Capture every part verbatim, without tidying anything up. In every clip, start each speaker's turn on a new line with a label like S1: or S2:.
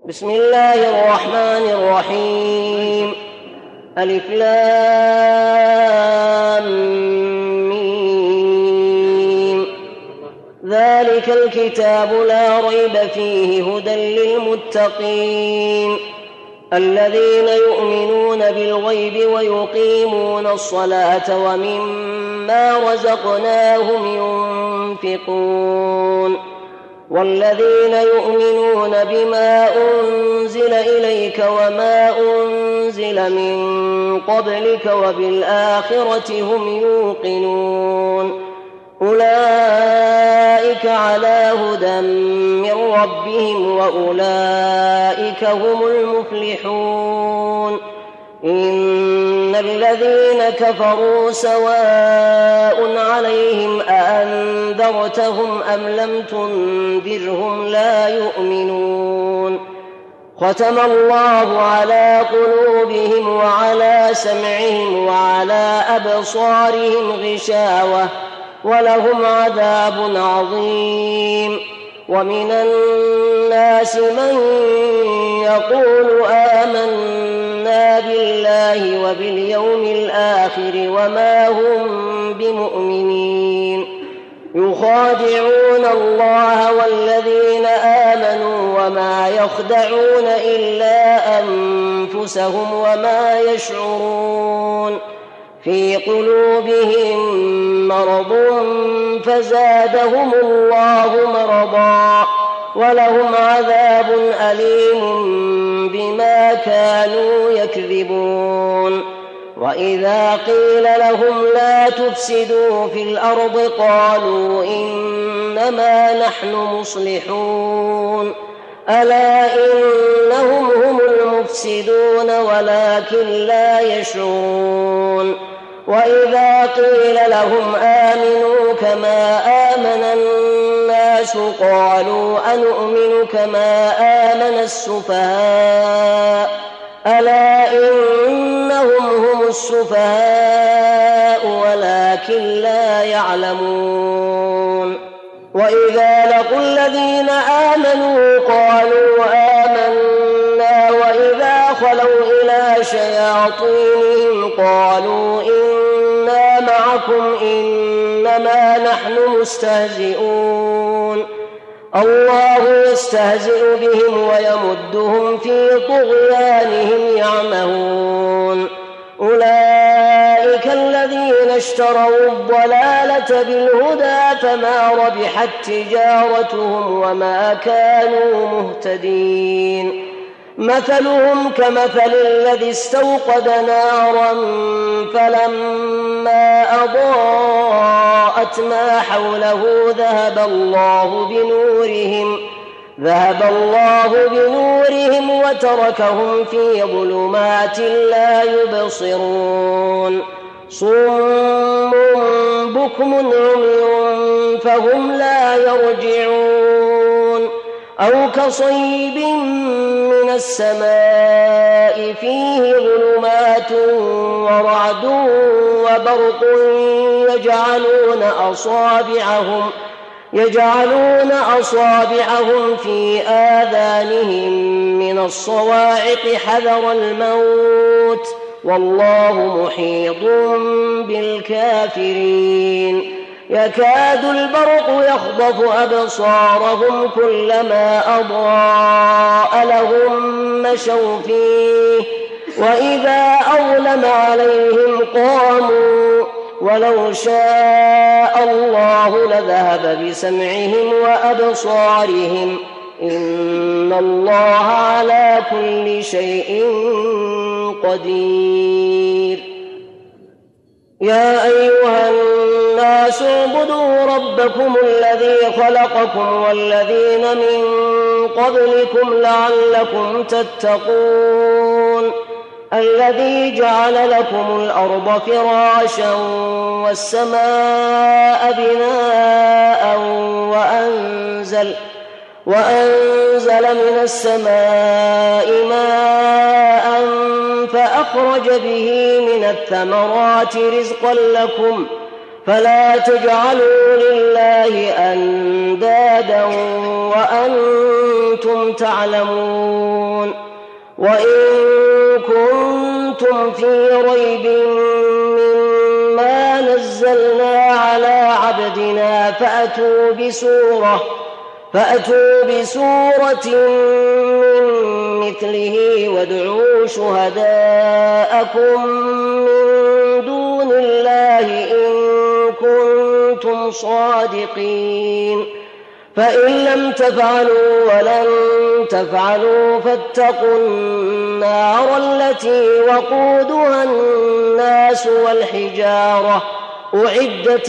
S1: بسم الله الرحمن الرحيم. ألف لام ميم. ذلك الكتاب لا ريب فيه هدى للمتقين الذين يؤمنون بالغيب ويقيمون الصلاة ومما رزقناهم ينفقون والذين يؤمنون بما أنزل إليك وما أنزل من قبلك وبالآخرة هم يوقنون أولئك على هدى من ربهم وأولئك هم المفلحون. إن الذين كفروا سواء عليهم أأنذرتهم أم لم تنذرهم لا يؤمنون. ختم الله على قلوبهم وعلى سمعهم وعلى أبصارهم غشاوة ولهم عذاب عظيم. ومن الناس من يقول آمنا بالله وباليوم الآخر وما هم بمؤمنين يخادعون الله والذين آمنوا وما يخدعون إلا أنفسهم وما يشعرون. في قلوبهم مرض فزادهم الله مرضا ولهم عذاب أليم بما كانوا يكذبون. وإذا قيل لهم لا تفسدوا في الأرض قالوا إنما نحن مصلحون ألا إنهم هم المفسدون ولكن لا يشعرون. وإذا قيل لهم آمنوا كما آمن الناس قالوا أنؤمن كما آمن السفهاء ألا إنهم هم السفهاء ولكن لا يعلمون. وإذا لقوا الذين آمنوا قالوا آمنا وإذا خلوا إلى شياطينهم قالوا إنا معكم إنما نحن مستهزئون الله يستهزئ بهم ويمدهم في طغيانهم يعمهون. أولئك الذين اشتروا الضلالة بالهدى فما ربحت تجارتهم وما كانوا مهتدين. مثلهم كمثل الذي استوقد نارا فلما أضاءت ما حوله ذهب الله بنورهم ذهب الله بنورهم وتركهم في ظلمات لا يبصرون. صم بكم عمي فهم لا يرجعون. أو كصيب من السماء فيه ظلمات ورعد وبرق يجعلون أصابعهم يجعلون أصابعهم في آذانهم من الصواعق حذر الموت والله محيط بالكافرين. يكاد البرق يخطف أبصارهم كلما أضاء لهم مشوا فيه وإذا أظلم عليهم قاموا ولو شاء الله لذهب بسمعهم وأبصارهم إن الله على كل شيء قدير. يا أيها الناس اعبدوا ربكم الذي خلقكم والذين من قبلكم لعلكم تتقون الذي جعل لكم الأرض فراشا والسماء بناء وأنزل, وأنزل من السماء ماء فأخرج به من الثمرات رزقا لكم فلا تجعلوا لله أندادا وأنتم تعلمون وإن كنتم في ريب مما نزلنا على عبدنا فأتوا بسورة فأتوا بسورة من مثله وادعوا شهداءكم من دون الله إن كنتم صادقين فإن لم تفعلوا ولن تفعلوا فاتقوا النار التي وقودها الناس والحجارة أعدت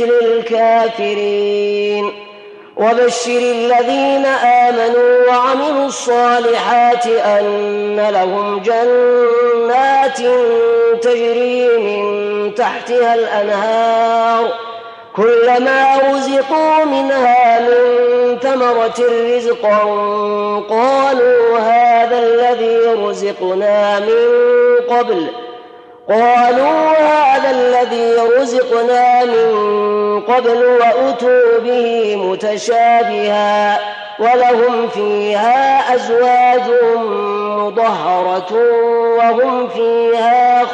S1: للكافرين وبشر الذين آمنوا وعملوا الصالحات أن لهم جنات تجري من تحتها الأنهار كلما رزقوا منها من ثمرة رزقا قالوا هذا الذي رزقنا من قبل قالوا هذا الذي رزقنا من قبل وأتوا به متشابها ولهم فيها أزواج مطهرة وهم فيها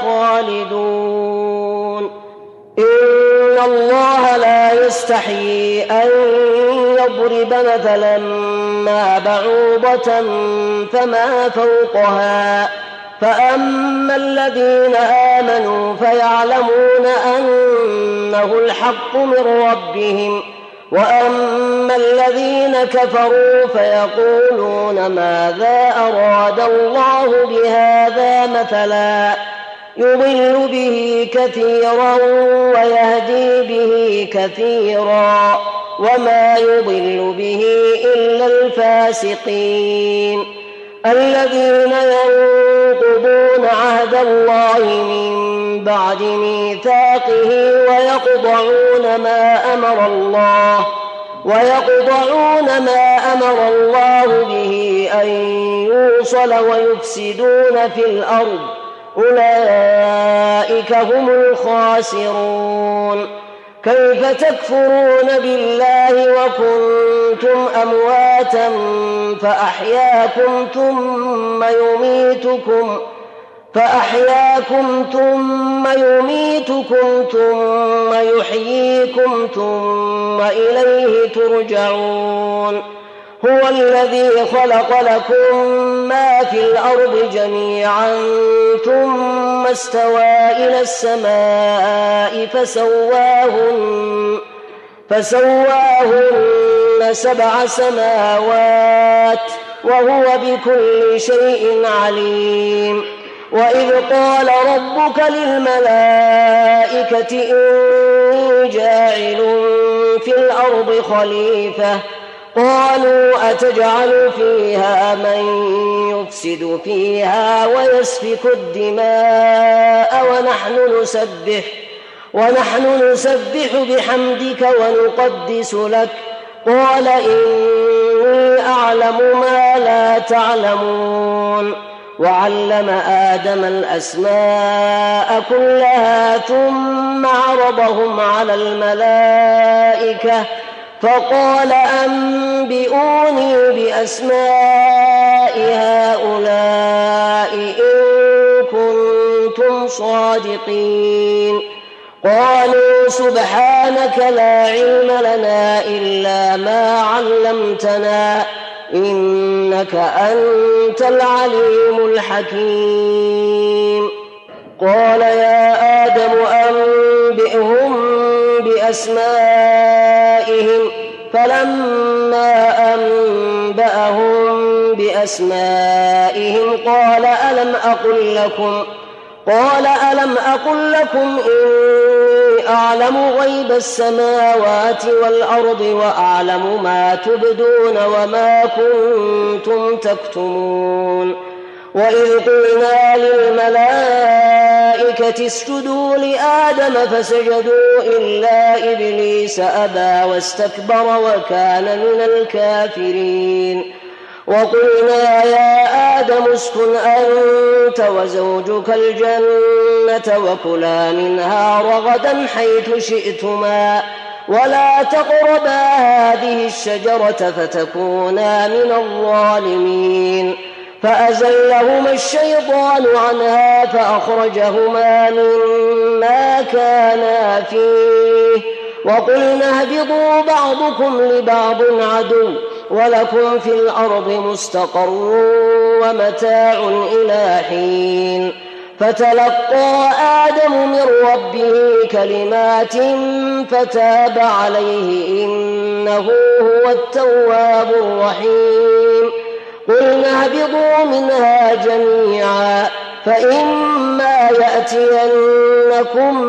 S1: خالدون إن الله لا يستحيي أن يضرب مثلا ما بعوضة فما فوقها فأما الذين آمنوا فيعلمون أنه الحق من ربهم وأما الذين كفروا فيقولون ماذا أراد الله بهذا مثلا يضل به كثيرا ويهدي به كثيرا وما يضل به إلا الفاسقين الذين ينقضون عهد الله من بعد ميثاقه ويقطعون ما أمر الله ويقطعون ما أمر الله به أن يوصل ويفسدون في الأرض أولئك هم الخاسرون كيف تكفرون بالله وكنتم أمواتا فأحياكم ثم يميتكم فأحياكم ثم يميتكم ثم يحييكم ثم إليه ترجعون هو الذي خلق لكم ما في الأرض جميعا ثم استوى إلى السماء فسواهن فسواهن سبع سماوات وهو بكل شيء عليم وإذ قال ربك للملائكة إني جاعل في الأرض خليفة قالوا أتجعل فيها من يفسد فيها ويسفك الدماء ونحن نسبح ونحن نسبح بحمدك ونقدس لك قال إني أعلم ما لا تعلمون وعلم آدم الأسماء كلها ثم عرضهم على الملائكة فقال أنبئوني بأسماء هؤلاء إن كنتم صادقين قالوا سبحانك لا علم لنا إلا ما علمتنا إنك أنت العليم الحكيم قال يا آدم أنبئهم بأسمائهم فلما أنبأهم بأسمائهم قال ألم أقل لكم قال ألم أقل لكم إني أعلم غيب السماوات والأرض وأعلم ما تبدون وما كنتم تكتمون وإذ قلنا للملائكة اسجدوا لآدم فسجدوا إلا إبليس أبى واستكبر وكان من الكافرين وقلنا يا آدم اسكن أنت وزوجك الجنة وكلا منها رغدا حيث شئتما ولا تقربا هذه الشجرة فتكونا من الظالمين فأزلهما الشيطان عنها فأخرجهما مما كانا فيه وقلنا اهبطوا بعضكم لبعض عدو ولكم في الأرض مستقر ومتاع إلى حين فتلقى آدم من ربه كلمات فتاب عليه إنه هو التواب الرحيم قلنا اهبطوا منها جميعا فإما يأتينكم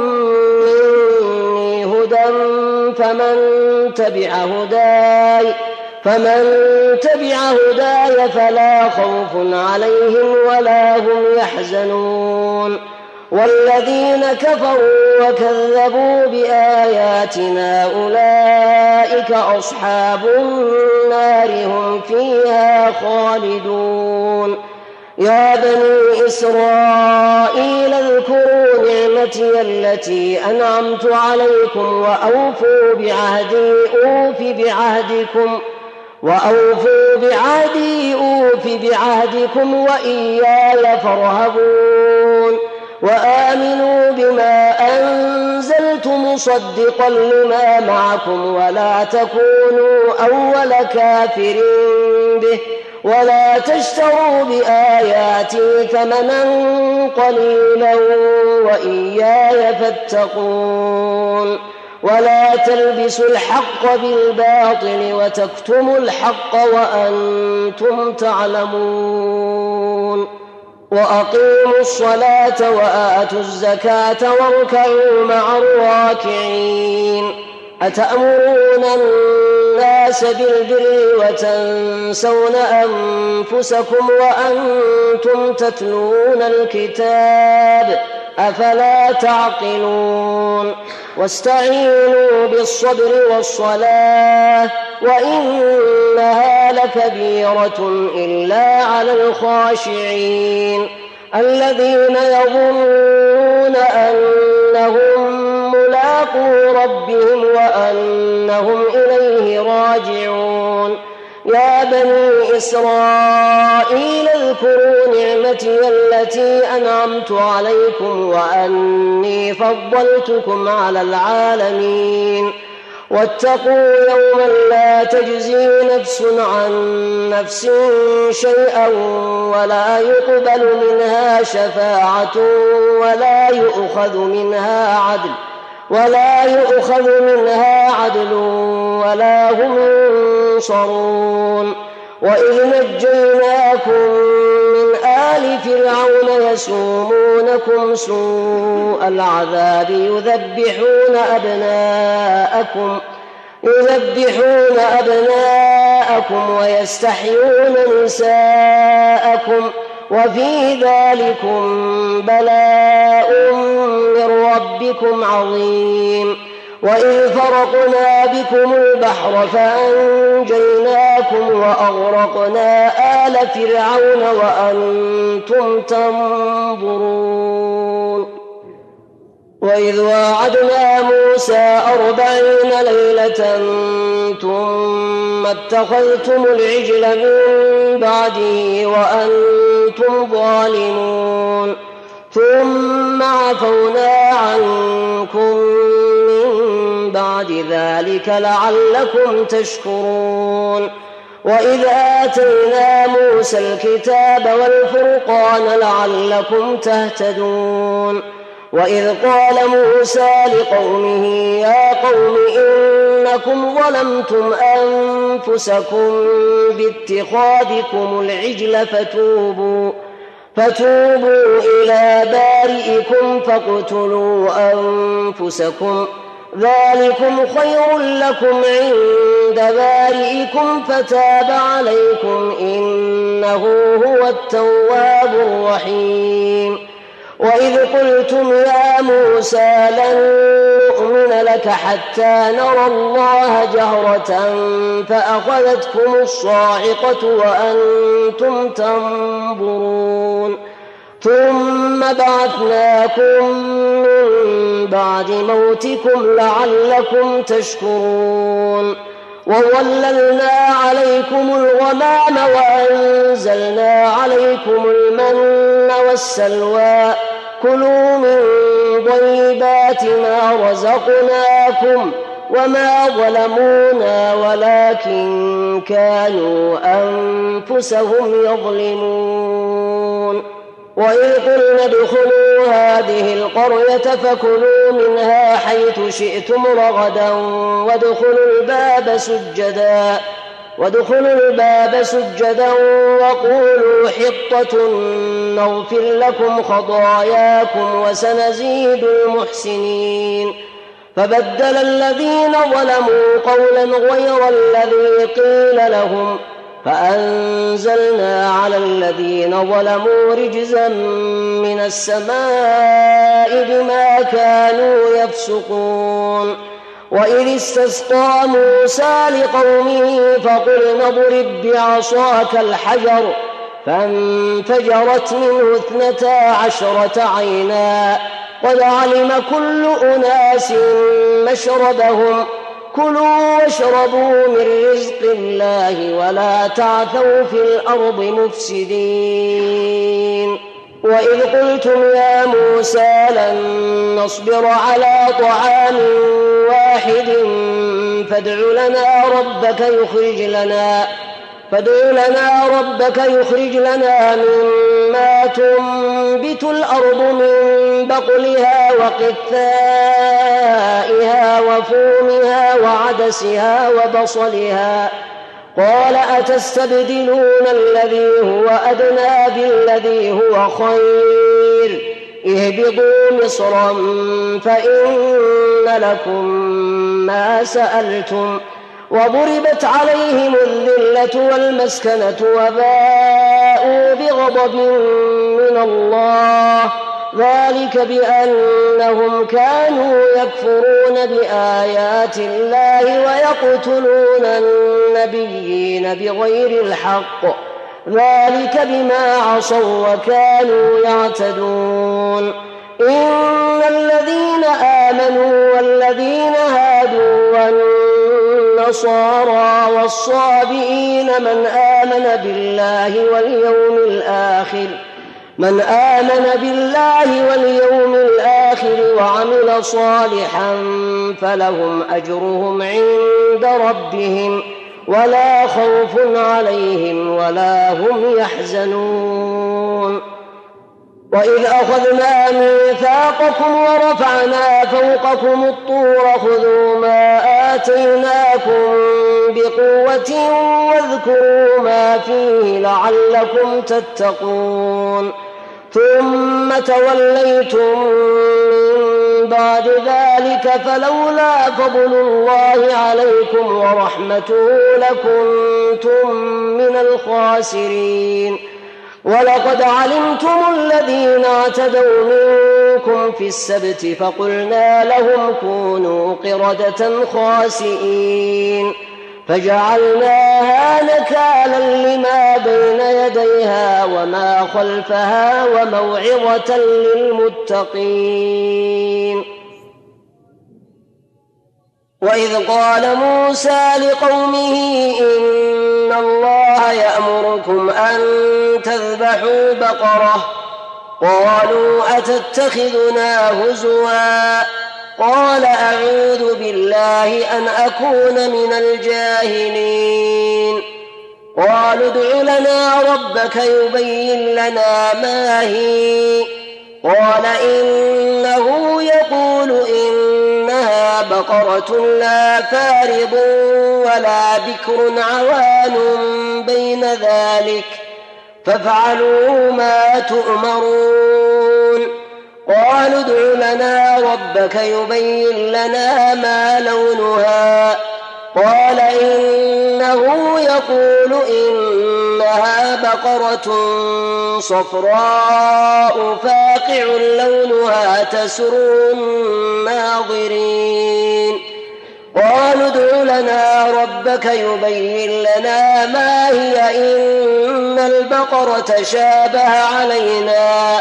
S1: مني هدى فمن تبع هداي فمن تبع هداي فلا خوف عليهم ولا هم يحزنون والذين كفروا وكذبوا بآياتنا أولئك أصحاب النار هم فيها خالدون يا بني إسرائيل اذكروا نعمتي التي أنعمت عليكم وأوفوا بعهدي أوف بعهدكم وأوفوا بعهدي أوف بعهدكم وإياي فارهبون وآمنوا بما أنزلت مصدقا لما معكم ولا تكونوا أول كافر به ولا تشتروا بآياتي ثمنا قليلا وإياي فاتقون ولا تلبسوا الحق بالباطل وتكتموا الحق وأنتم تعلمون وأقيموا الصلاة وآتوا الزكاة واركعوا مع الراكعين أتأمرون الناس بالبر وتنسون أنفسكم وأنتم تتلون الكتاب أفلا تعقلون واستعينوا بالصبر والصلاة وإنها لكبيرة إلا على الخاشعين الذين يظنون أنهم ملاقو ربهم وأنهم إليه راجعون يا بني إسرائيل اذكروا نعمتي التي أنعمت عليكم وأني فضلتكم على العالمين واتقوا يوما لا تجزي نفس عن نفس شيئا ولا يقبل منها شفاعة ولا يؤخذ منها عدل ولا يؤخذ منها عدل ولا هم ينصرون وإذ نجيناكم من آل فرعون يسومونكم سوء العذاب يذبحون أبناءكم يذبحون أبناءكم ويستحيون نساءكم وفي ذلكم بلاء من ربكم عظيم وإذ فرقنا بكم البحر فأنجيناكم وأغرقنا آل فرعون وأنتم تنظرون وإذ واعدنا موسى أربعين ليلة ثم اتخذتم العجل من بعده وأنتم ظالمون ثم عفونا عنكم من بعد ذلك لعلكم تشكرون وإذ آتينا موسى الكتاب والفرقان لعلكم تهتدون وإذ قال موسى لقومه يا قوم إنكم ظلمتم أنفسكم باتخاذكم العجل فتوبوا فتوبوا إلى بارئكم فاقتلوا أنفسكم ذلكم خير لكم عند بارئكم فتاب عليكم إنه هو التواب الرحيم وإذ قلتم يا موسى لن نؤمن لك حتى نرى الله جهرة فأخذتكم الصاعقة وأنتم تنظرون ثم بعثناكم من بعد موتكم لعلكم تشكرون وظللنا عليكم الغمام وأنزلنا عليكم المن والسلوى كلوا من طيبات ما رزقناكم وما ظلمونا ولكن كانوا أنفسهم يظلمون. وإذ قلنا ادخلوا هذه القرية فكلوا منها حيث شئتم رغدا وادخلوا الباب سجدا وادخلوا الباب سجدا وقولوا حطة نغفر لكم خطاياكم وسنزيد المحسنين. فبدل الذين ظلموا قولا غير الذي قيل لهم فأنزلنا على الذين ظلموا رجزا من السماء بما كانوا يفسقون. وإذ استسقى موسى لقومه فقلنا اضرب بعصاك الحجر فانفجرت منه اثنتا عشرة عينا قد علم كل أناس مشربهم كلوا واشربوا من رزق الله ولا تعثوا في الأرض مفسدين. وإذ قلتم يا موسى لن نصبر على طعام واحد فادع لنا ربك يخرج لنا فادع لنا ربك يخرج لنا مما تنبت الأرض من بقلها وقثائها وفومها وعدسها وبصلها قال أتستبدلون الذي هو أدنى بالذي هو خير اهبطوا مصرا فإن لكم ما سألتم وضربت عليهم الذلة والمسكنة وباءوا بغضب من الله ذلك بأنهم كانوا يكفرون بآيات الله ويقتلون النبيين بغير الحق ذلك بما عصوا وكانوا يعتدون. إن الذين آمنوا والذين هادوا والنصارى والصابئين من آمن بالله واليوم الآخر من آمن بالله واليوم الآخر وعمل صالحا فلهم أجرهم عند ربهم ولا خوف عليهم ولا هم يحزنون. وإذ أخذنا ميثاقكم ورفعنا فوقكم الطور خذوا ما آتيناكم بقوة واذكروا ما فيه لعلكم تتقون. ثم توليتم من بعد ذلك فلولا فضل الله عليكم ورحمته لكنتم من الخاسرين. ولقد علمتم الذين اعتدوا منكم في السبت فقلنا لهم كونوا قردة خاسئين فجعلناها نكالا لما بين يديها وما خلفها وموعظة للمتقين. وإذ قال موسى لقومه إن الله يأمركم أن تذبحوا بقرة قالوا أتتخذنا هزوا قال أعوذ بالله أن أكون من الجاهلين. قالوا ادع لنا ربك يبين لنا ما هي قال إنه يقول إنها بقرة لا فارض ولا بكر عوان بين ذلك فافعلوا ما تؤمرون. قالوا ادع لنا ربك يبين لنا ما لونها قال إنه يقول إنها بقرة صفراء فاقع لونها تسر الناظرين. قالوا ادع لنا ربك يبين لنا ما هي إن البقرة شابه علينا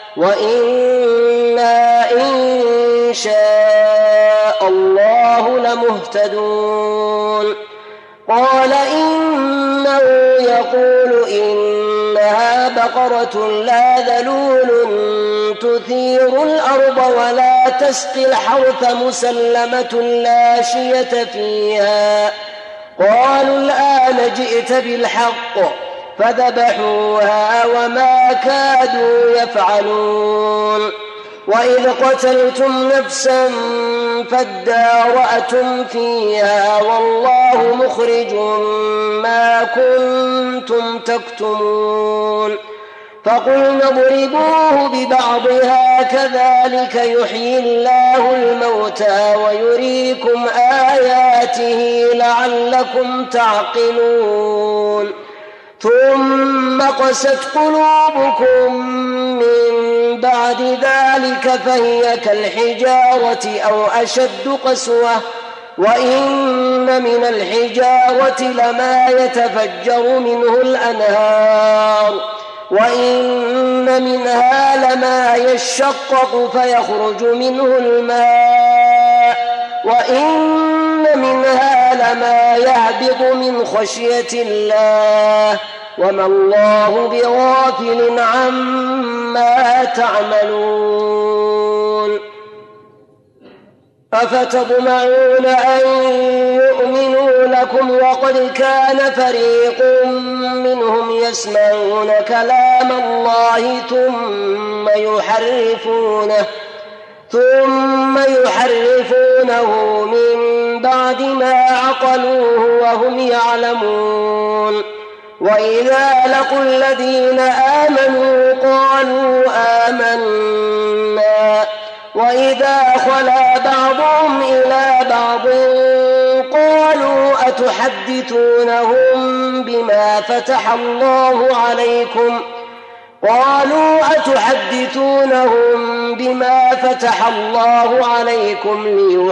S1: وإنا إن شاء الله لمهتدون. قال إنه يقول إنها بقرة لا ذلول تثير الأرض ولا تسقي الحرث مسلمة لا شية فيها. قالوا الآن جئت بالحق فذبحوها وما كادوا يفعلون. وإذ قتلتم نفسا فادارأتم فيها والله مخرج ما كنتم تكتمون. فقلنا اضربوه ببعضها كذلك يحيي الله الموتى ويريكم آياته لعلكم تعقلون. ثم قست قلوبكم من بعد ذلك فهي كالحجارة أو أشد قسوة وإن من الحجارة لما يتفجر منه الأنهار وإن منها لما يشقق فيخرج منه الماء وإن منها لما يهبط من خشية الله وما الله بغافل عما تعملون. أفتطمعون أن يؤمنوا لكم وقد كان فريق منهم يسمعون كلام الله ثم يحرفونه ثم يحرفونه من بعد ما عقلوه وهم يعلمون. وإذا لقوا الذين آمنوا قالوا آمنا وإذا خلا بعضهم إلى بعض قالوا أتحدثونهم بما فتح الله عليكم قالوا أتحدثونهم بما فتح الله عليكم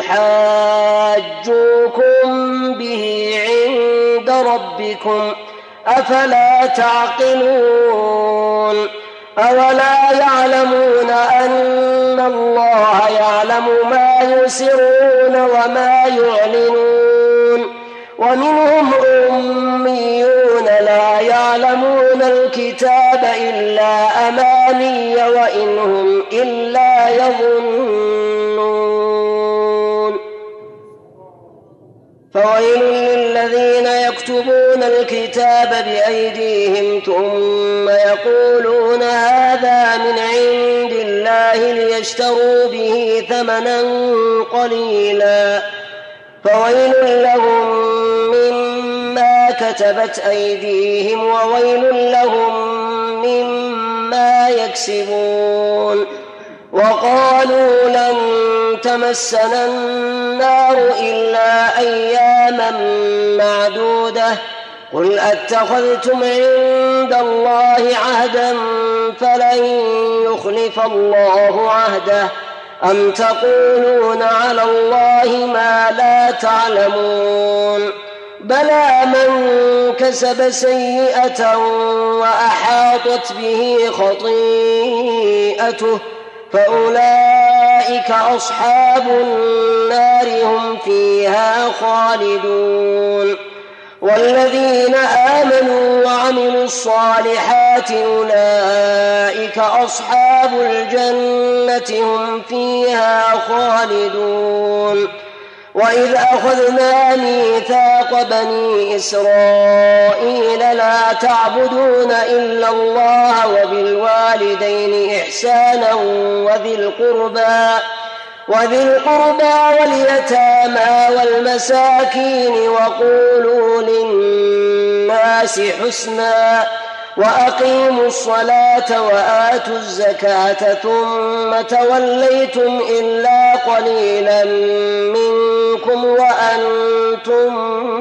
S1: ليحاجوكم به عند ربكم أفلا تعقلون. أولا يعلمون أن الله يعلم ما يسرون وما يعلنون. ومنهم أميون لا يعلمون الكتاب إلا أماني وإن هم إلا يظنون. فويل للذين يكتبون الكتاب بأيديهم ثم يقولون هذا من عند الله ليشتروا به ثمنا قليلا فويل لهم مما كتبت أيديهم وويل لهم مما يكسبون. وقالوا لن تمسنا النار إلا أياما معدودة قل أتخذتم عند الله عهدا فلن يخلف الله عهده أم تقولون على الله ما لا تعلمون. بلى من كسب سيئة وأحاطت به خطيئته فأولئك أصحاب النار هم فيها خالدون. والذين آمنوا وعملوا الصالحات أولئك أصحاب الجنة هم فيها خالدون. وإذ أخذنا ميثاق بني إسرائيل لا تعبدون إلا الله وبالوالدين إحسانا وذي القربى وذي القربى واليتامى والمساكين وقولوا للناس حسنا وأقيموا الصلاة وآتوا الزكاة ثم توليتم إلا قليلا منكم وأنتم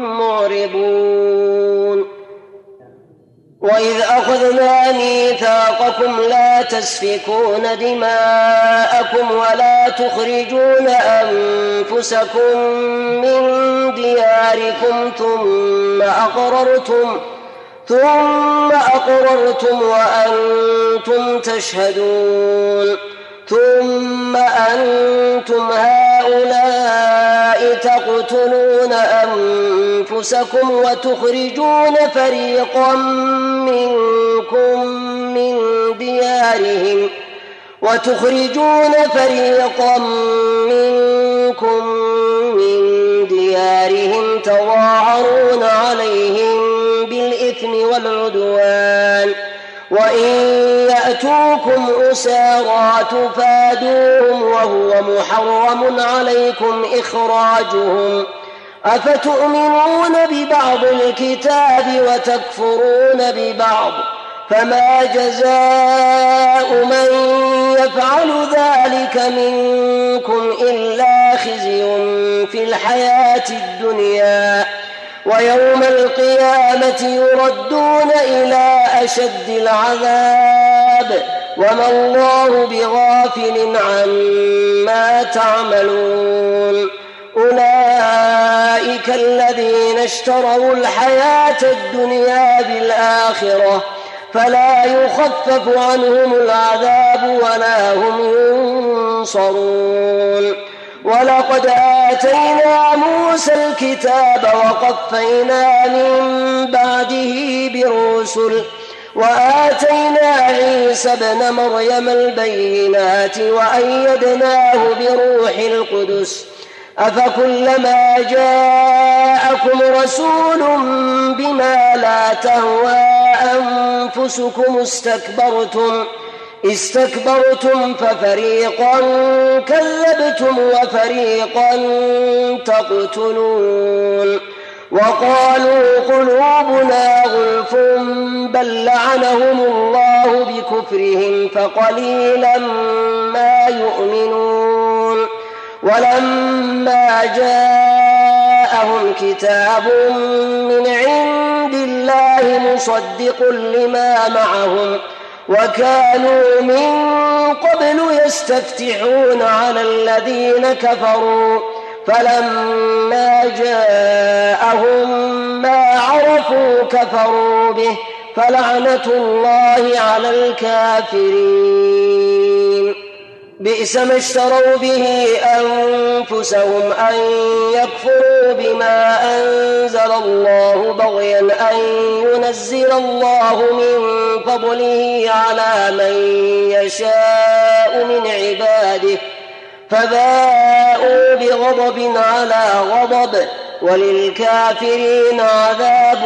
S1: معرضون. وإذ أخذنا ميثاقكم لا تسفكون دماءكم ولا تخرجون أنفسكم من دياركم ثم أقررتم ثم أقررتم وأنتم تشهدون ثم أنتم هؤلاء تقتلون أنفسكم وتخرجون فريقا منكم من ديارهم وتخرجون فريقا منكم من ديارهم تظاهرون عليهم بالإثم والعدوان وإن يأتوكم أسارى تفادوهم وهو محرم عليكم إخراجهم أفتؤمنون ببعض الكتاب وتكفرون ببعض فما جزاء من يفعل ذلك منكم إلا خزي في الحياة الدنيا ويوم القيامة يردون إلى أشد العذاب وما الله بغافل عما تعملون أولئك الذين اشتروا الحياة الدنيا بالآخرة فلا يخفف عنهم العذاب ولا هم ينصرون ولقد آتينا موسى الكتاب وقفينا من بعده بالرسل وآتينا عيسى ابن مريم البينات وأيدناه بروح القدس أفكلما جاءكم رسول بما لا تهوى أنفسكم استكبرتم استكبرتم ففريقا كذبتم وفريقا تقتلون وقالوا قلوبنا غلف بل لعنهم الله بكفرهم فقليلا ما يؤمنون ولما جاءهم كتاب من عند الله مصدق لما معهم وكانوا من قبل يستفتحون على الذين كفروا فلما جاءهم ما عرفوا كفروا به فلعنة الله على الكافرين بئس ما اشتروا به أنفسهم أن يكفروا بما أنزل الله بغيا أن ينزل الله من فضله على من يشاء من عباده فباءوا بغضب على غضب وللكافرين عذاب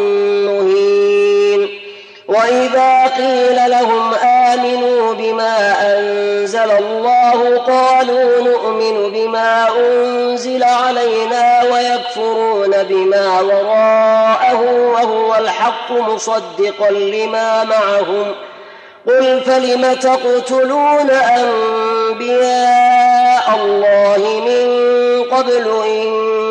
S1: مهين وإذا قيل لهم آمنوا بما أنزل الله قالوا نؤمن بما أنزل علينا ويكفرون بما وراءه وهو الحق مصدقا لما معهم قل فلم تقتلون أنبياء الله من قبل إن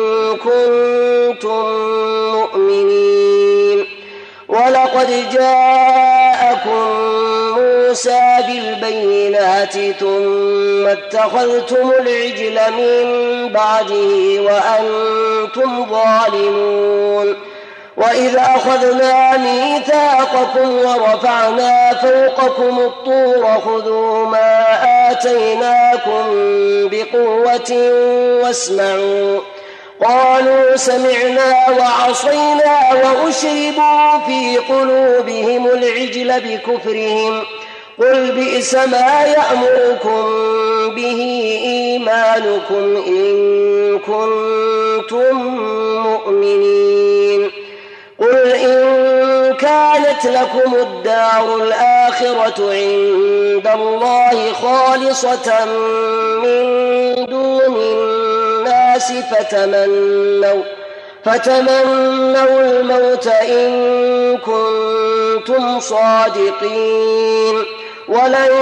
S1: كنتم مؤمنين ولقد جاءكم موسى بالبينات ثم اتخذتم العجل من بعده وأنتم ظالمون وإذ أخذنا ميثاقكم ورفعنا فوقكم الطور خذوا ما آتيناكم بقوة واسمعوا قالوا سمعنا وعصينا وأشربوا في قلوبهم العجل بكفرهم قل بئس ما يأمركم به إيمانكم إن كنتم مؤمنين قل إن كانت لكم الدار الآخرة عند الله خالصة من دون الناس فتمنوا فتمنوا الموت إن كنتم صادقين ولن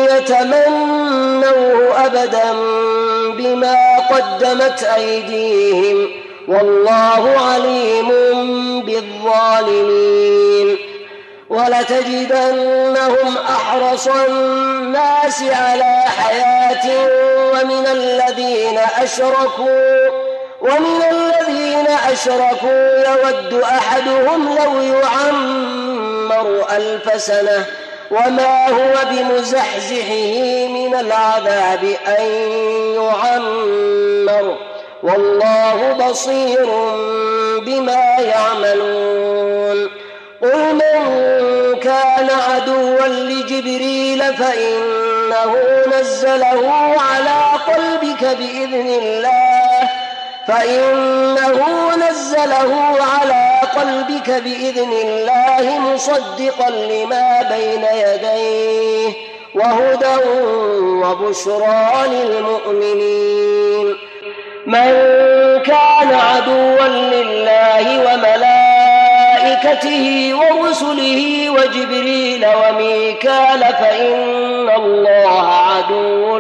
S1: يتمنوه أبدا بما قدمت أيديهم والله عليم بالظالمين ولتجدنهم أحرص الناس على حياة ومن الذين أشركوا ومن الذين أشركوا يود أحدهم لو يعمر ألف سنة وما هو بمزحزحه من العذاب أن يعمر والله بصير بما يعملون قل من كان عدوا لجبريل فإنه نزله على قلبك بإذن الله فإنه نزله على قلبك بإذن الله مصدقا لما بين يديه وهدى وبشرى للمؤمنين من كان عدوا لله وملائكته ورسله وجبريل وميكال فإن الله عدو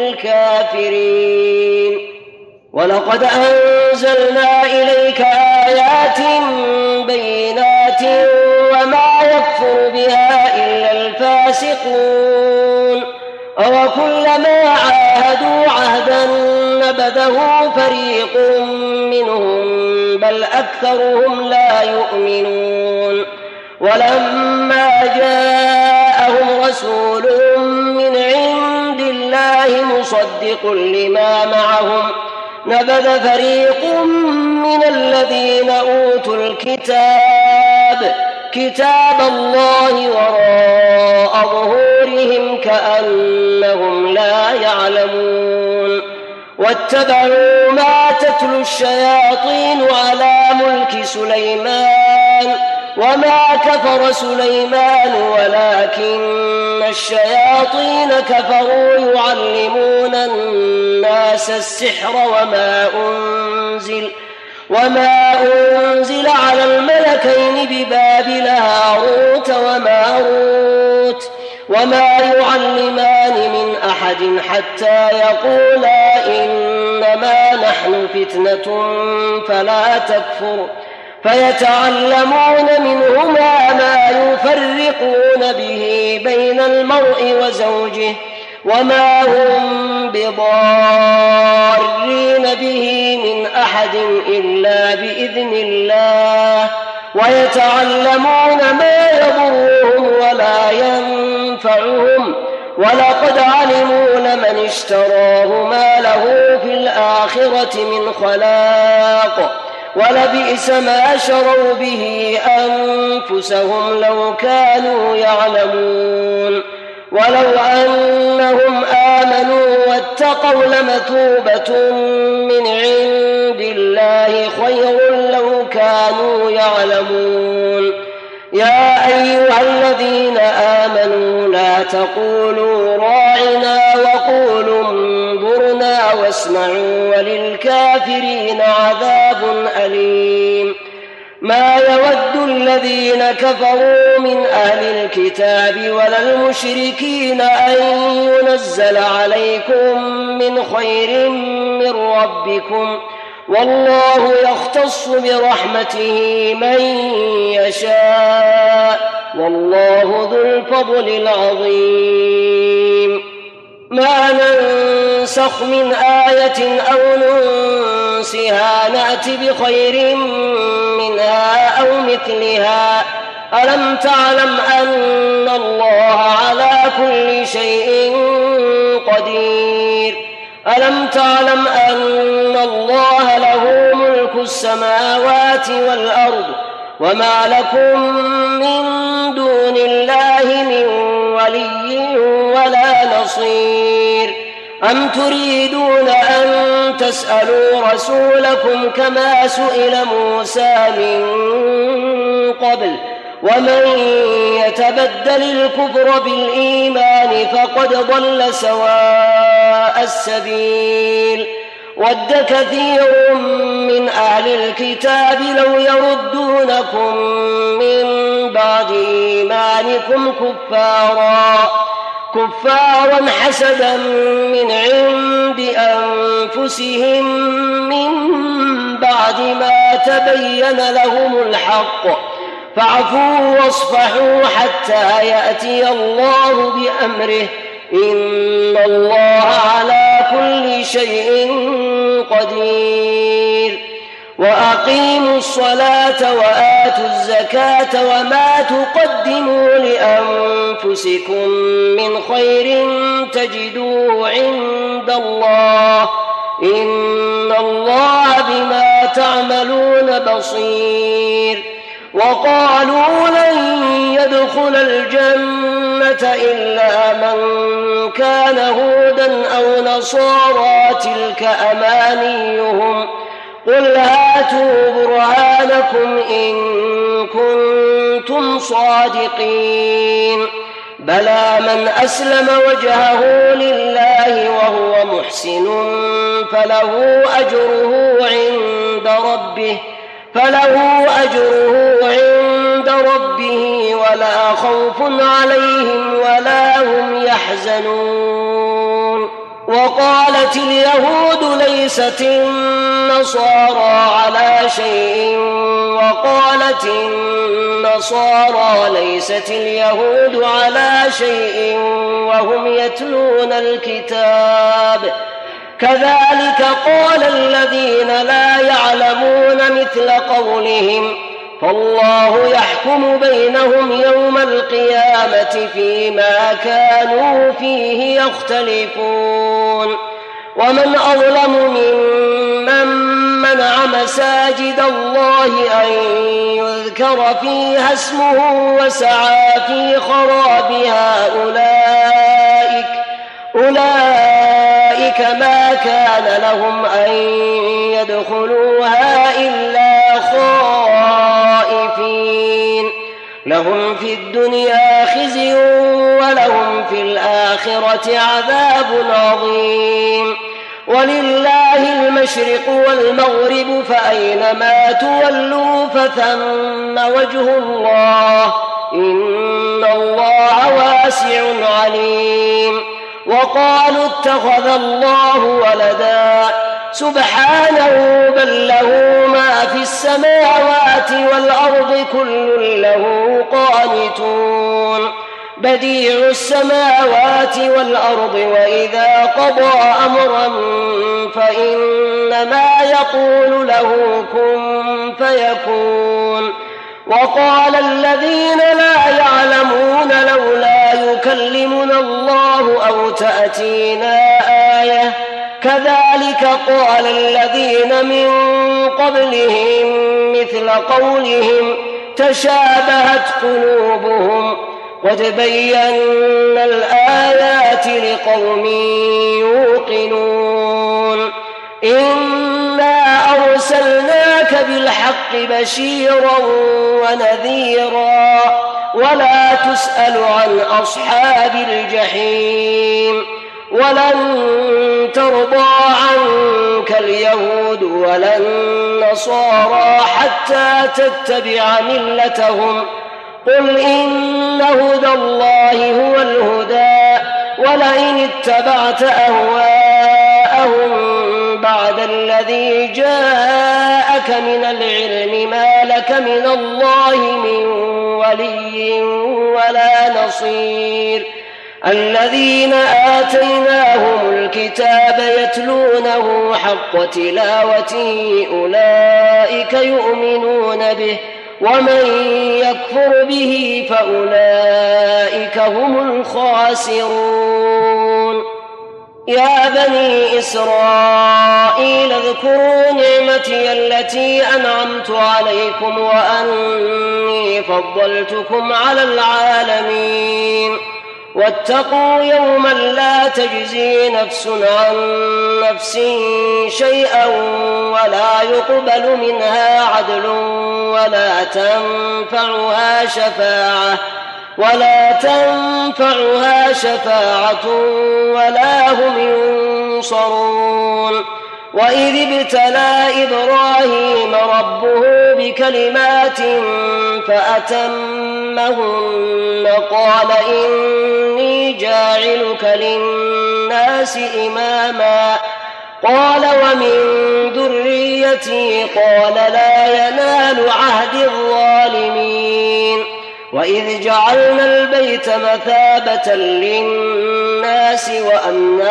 S1: للكافرين ولقد أنزلنا إليك آيات بينات وما يكفر بها إلا الفاسقون أوكلما عاهدوا عهدا نبذه فريق منهم بل أكثرهم لا يؤمنون ولما جاءهم رسول من عند الله مصدق لما معهم نبذ فريق من الذين أوتوا الكتاب كتاب الله وراء ظهورهم كأنهم لا يعلمون واتبعوا ما تتلو الشياطين على ملك سليمان وما كفر سليمان ولكن الشياطين كفروا يعلمون الناس السحر وما أنزل وما أنزل على الملكين ببابل هاروت وماروت وما يعلمان من أحد حتى يقولا إنما نحن فتنة فلا تكفر فيتعلمون منهما ما يفرقون به بين المرء وزوجه وما هم بضارين به من أحد إلا بإذن الله ويتعلمون ما يضرهم ولا ينفعهم ولقد علموا لمن اشتراه ما له في الآخرة من خلاق ولبئس ما شروا به أنفسهم لو كانوا يعلمون ولو أنهم آمنوا واتقوا لمثوبة من عند الله خير لو كانوا يعلمون يا أيها الذين آمنوا لا تقولوا راعنا وقولوا انظرنا واسمعوا وللكافرين عذاب أليم ما يود الذين كفروا من أهل الكتاب ولا المشركين أن ينزل عليكم من خير من ربكم والله يختص برحمته من يشاء والله ذو الفضل العظيم ما ننسخ من آية أو ننسها نأت بخير منها أو مثلها ألم تعلم أن الله على كل شيء قدير ألم تعلم أن الله له ملك السماوات والأرض وما لكم من دون الله من ولي ولا نصير أم تريدون أن تسألوا رسولكم كما سئل موسى من قبل ومن يتبدل الكفر بالإيمان فقد ضل سواء السبيل ود كثير من أهل الكتاب لو يردونكم من بعد إيمانكم كفارا كفارا حسدا من عند أنفسهم من بعد ما تبين لهم الحق فاعفوا واصفحوا حتى يأتي الله بأمره إن الله على كل شيء قدير وأقيموا الصلاة وآتوا الزكاة وما تقدموا لأنفسكم من خير تجدوه عند الله إن الله بما تعملون بصير. وقالوا لن يدخل الجنة إلا من كان هودا أو نصارى تلك أمانيهم قل هاتوا برهانكم إن كنتم صادقين. بلى من أسلم وجهه لله وهو محسن فله أجره عند ربه فله أجره عند ربه ولا خوف عليهم ولا هم يحزنون. وقالت اليهود ليست النصارى على شيء وقالت النصارى ليست اليهود على شيء وهم يتلون الكتاب كذلك قال الذين لا يعلمون مثل قولهم فالله يحكم بينهم يوم القيامة فيما كانوا فيه يختلفون. ومن أظلم ممن منع مساجد الله أن يذكر فيها اسمه وسعى في خرابها أولئك أولئك ما كان لهم أن يدخلوها إلا خائفين لهم في الدنيا خزي ولهم في الآخرة عذاب عظيم. ولله المشرق والمغرب فأينما تولوا فثم وجه الله إن الله واسع عليم. وقالوا اتخذ الله ولدا سبحانه بل له ما في السماوات والأرض كل له قانتون بديع السماوات والأرض وإذا قضى أمرا فإنما يقول له كن فيكون. وقال الذين لا يعلمون لولا يكلمنا الله أو تأتينا آية كذلك قال الذين من قبلهم مثل قولهم تشابهت قلوبهم قد بينا الآيات لقوم يوقنون. إنا أرسلناك بالحق بشيرا ونذيرا ولا تسأل عن أصحاب الجحيم. ولن ترضى عنك اليهود ولا النصارى حتى تتبع ملتهم قل إن هدى الله هو الهدى ولئن اتبعت أهواءهم بعد الذي جاءك من العلم ما لك من الله من ولي ولا نصير. الذين آتيناهم الكتاب يتلونه حق تلاوته أولئك يؤمنون به ومن يكفر به فأولئك هم الخاسرون. يا بني إسرائيل اذكروا نعمتي التي أنعمت عليكم وأني فضلتكم على العالمين. واتقوا يوما لا تجزي نفس عن نفس شيئا ولا يقبل منها عدل ولا تنفعها شفاعة ولا تنفعها شفاعة ولا هم ينصرون. وإذ ابتلى إبراهيم ربه بكلمات فأتمهن قال إني جاعلك للناس إماما قال ومن ذريتي قال لا ينال عهد الظالمين. وإذ جعلنا البيت مثابة للناس وأمنا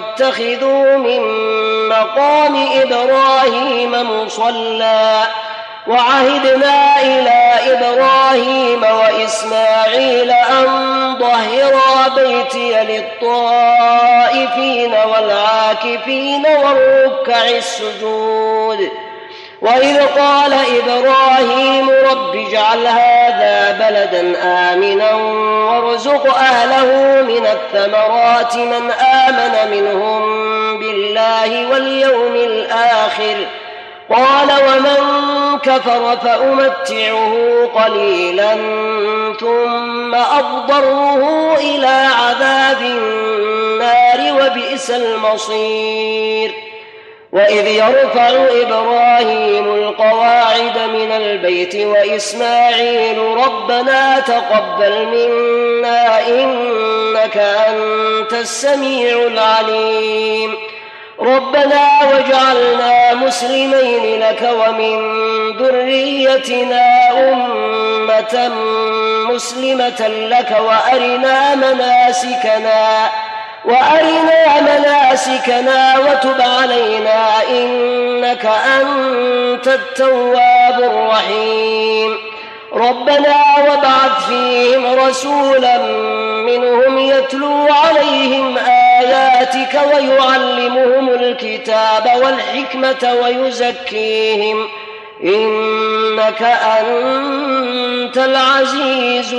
S1: واتخذوا من مقام إبراهيم مصلى وعهدنا إلى إبراهيم وإسماعيل أن طهرا بيتي للطائفين والعاكفين والركع السجود. وإذ قال إبراهيم رب اجعل هذا بلدا آمنا وارزق أهله من الثمرات من آمن منهم بالله واليوم الآخر قال ومن كفر فأمتعه قليلا ثم أضطره إلى عذاب النار وبئس المصير. وإذ يرفع إبراهيم القواعد من البيت وإسماعيل ربنا تقبل منا إنك أنت السميع العليم ربنا واجعلنا مسلمين لك ومن ذريتنا أمة مسلمة لك وأرنا مناسكنا وأرنا مناسكنا وتب علينا إنك أنت التواب الرحيم ربنا وابعث فيهم رسولا منهم يتلو عليهم آياتك ويعلمهم الكتاب والحكمة ويزكيهم إنك أنت العزيز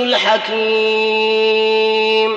S1: الحكيم.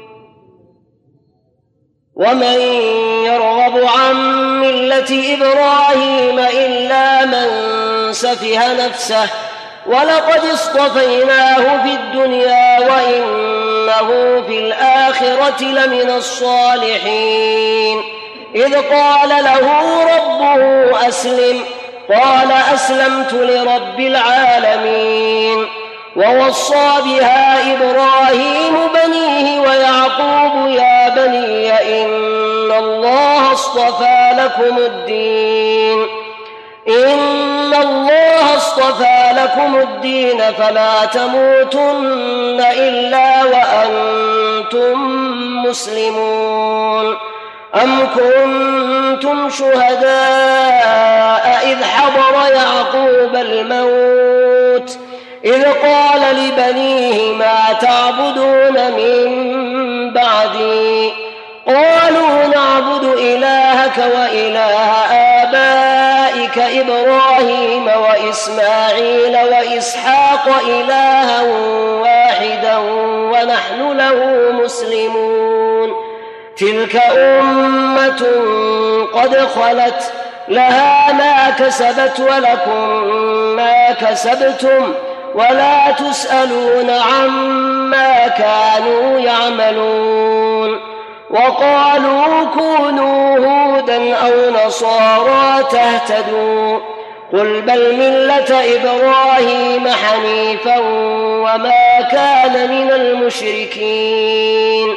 S1: ومن يرغب عن ملة إبراهيم إلا من سفه نفسه ولقد اصطفيناه في الدنيا وإنه في الآخرة لمن الصالحين. إذ قال له ربه أسلم قال أسلمت لرب العالمين. ووصى بها إبراهيم بنيه ويعقوب يا بني إن الله اصطفى لكم الدين إن الله اصطفى لكم الدين فلا تموتن إلا وأنتم مسلمون. أم كنتم شهداء إذ حضر يعقوب الموت إذ قال لبنيه ما تعبدون من بعدي قالوا نعبد إلهك وإله آبائك إبراهيم وإسماعيل وإسحاق إلها واحدا ونحن له مسلمون. تلك أمة قد خلت لها ما كسبت ولكم ما كسبتم ولا تسألون عما كانوا يعملون. وقالوا كونوا هودا أو نصارى تهتدوا قل بل ملة إبراهيم حنيفا وما كان من المشركين.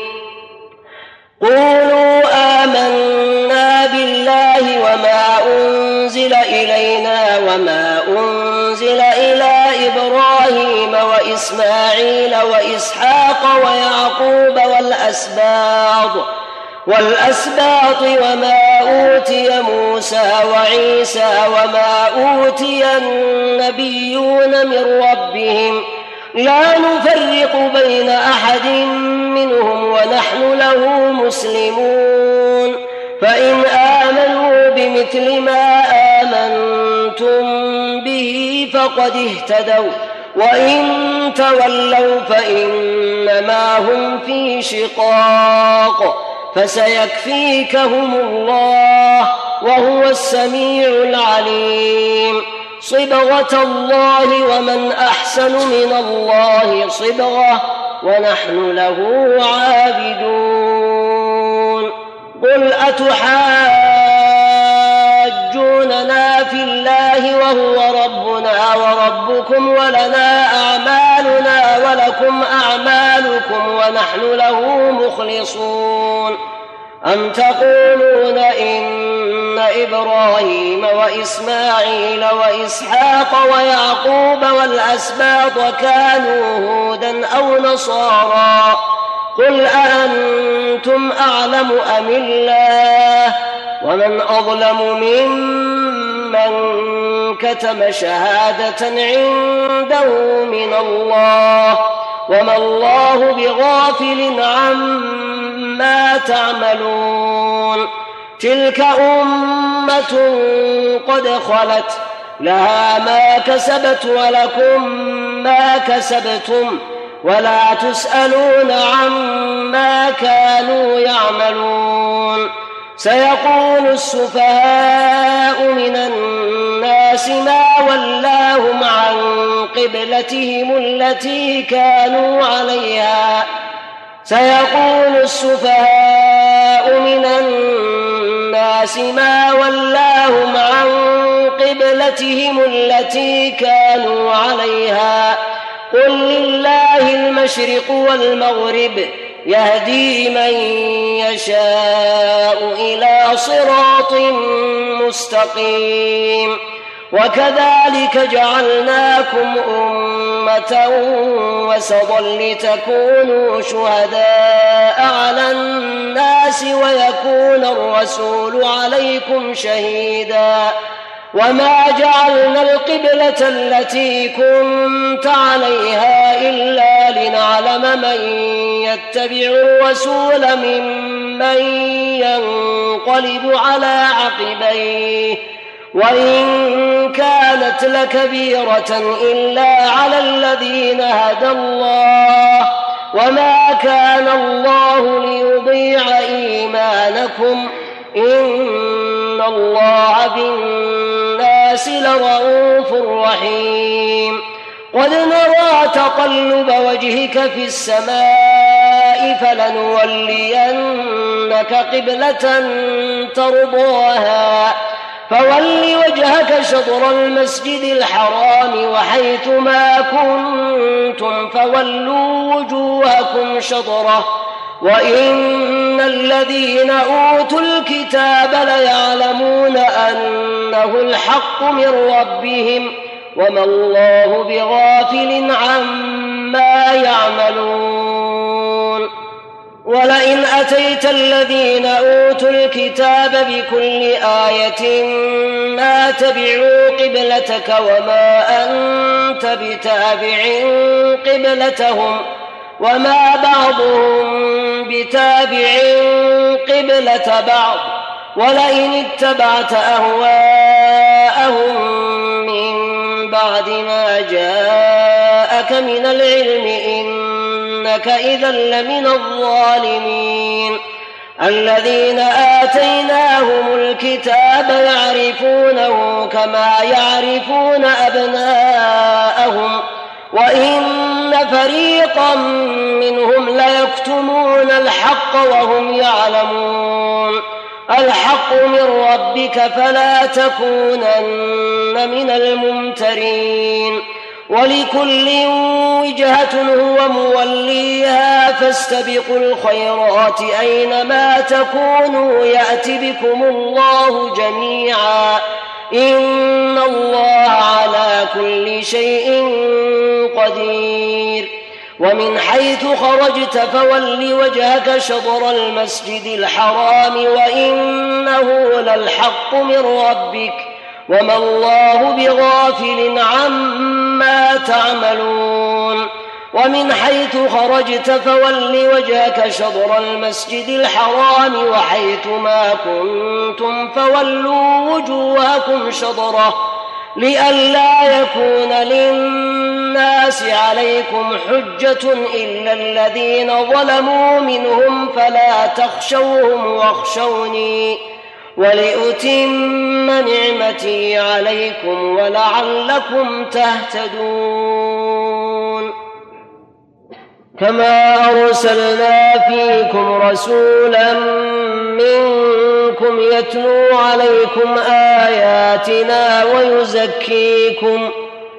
S1: قولوا آمنا بالله وما أنزل إلينا وما أنزل إلى إبراهيم وإسماعيل وإسحاق ويعقوب والأسباط والأسباط وما أوتي موسى وعيسى وما أوتي النبيون من ربهم لا نفرق بين أحد منهم ونحن له مسلمون. فإن آمنوا بمثل ما آمنتم به فقد اهتدوا وإن تولوا فإنما هم في شقاق فسيكفيكهم الله وهو السميع العليم. صبغة الله ومن أحسن من الله صبغة ونحن له عابدون. قل أتحاجوننا في الله وهو ربنا وربكم ولنا أعمالنا ولكم أعمالكم ونحن له مخلصون. أم تقولون إن إبراهيم وإسماعيل وإسحاق ويعقوب والأسباط كانوا هودا أو نصارى قل أأنتم أعلم أم الله ومن أظلم ممن من كتم شهادة عنده من الله وما الله بغافل عما تعملون تلك أمة قد خلت لها ما كسبت ولكم ما كسبتم ولا تسألون عما كانوا يعملون سيقول السفهاء من الناس ما ولاهم عن قبلتهم التي كانوا عليها سيقول السفهاء من الناس ما ولاهم عن قبلتهم التي كانوا عليها قل لله المشرق والمغرب يهدي من يشاء إلى صراط مستقيم وكذلك جعلناكم أمة وسطا لتكونوا شهداء على الناس ويكون الرسول عليكم شهيدا وما جعلنا القبلة التي كنت عليها إلا لنعلم من يتبع الرسول ممن ينقلب على عقبيه وإن كانت لكبيرة إلا على الذين هدى الله وما كان الله ليضيع إيمانكم إن الله بالناس لرءوف رحيم قد نرى تقلب وجهك في السماء فلنولينك قبلة ترضاها فول وجهك شطر المسجد الحرام وحيث ما كنتم فولوا وجوهكم شطره وإن الذين أوتوا الكتاب ليعلمون أنه الحق من ربهم وما الله بغافل عما يعملون ولئن أتيت الذين أوتوا الكتاب بكل آية ما تبعوا قبلتك وما أنت بتابع قبلتهم وما بعضهم بتابع قبلة بعض ولئن اتبعت أهواءهم من بعد ما جاءك من العلم إنك إذا لمن الظالمين الذين آتيناهم الكتاب يعرفونه كما يعرفون أبناءهم وإن فريقا منهم ليكتمون الحق وهم يعلمون الحق من ربك فلا تكونن من الممترين ولكل وجهة هو موليها فاستبقوا الخيرات أينما تكونوا يأت بكم الله جميعا إن الله على كل شيء قدير ومن حيث خرجت فول وجهك شطر المسجد الحرام وإنه للحق من ربك وما الله بغافل عما تعملون ومن حيث خرجت فول وجهك شطر المسجد الحرام وحيث ما كنتم فولوا وجوهكم شطره لئلا يكون للناس عليكم حجة إلا الذين ظلموا منهم فلا تخشوهم واخشوني ولأتم نعمتي عليكم ولعلكم تهتدون كما أرسلنا فيكم رسولا منكم يتلو عليكم آياتنا ويزكيكم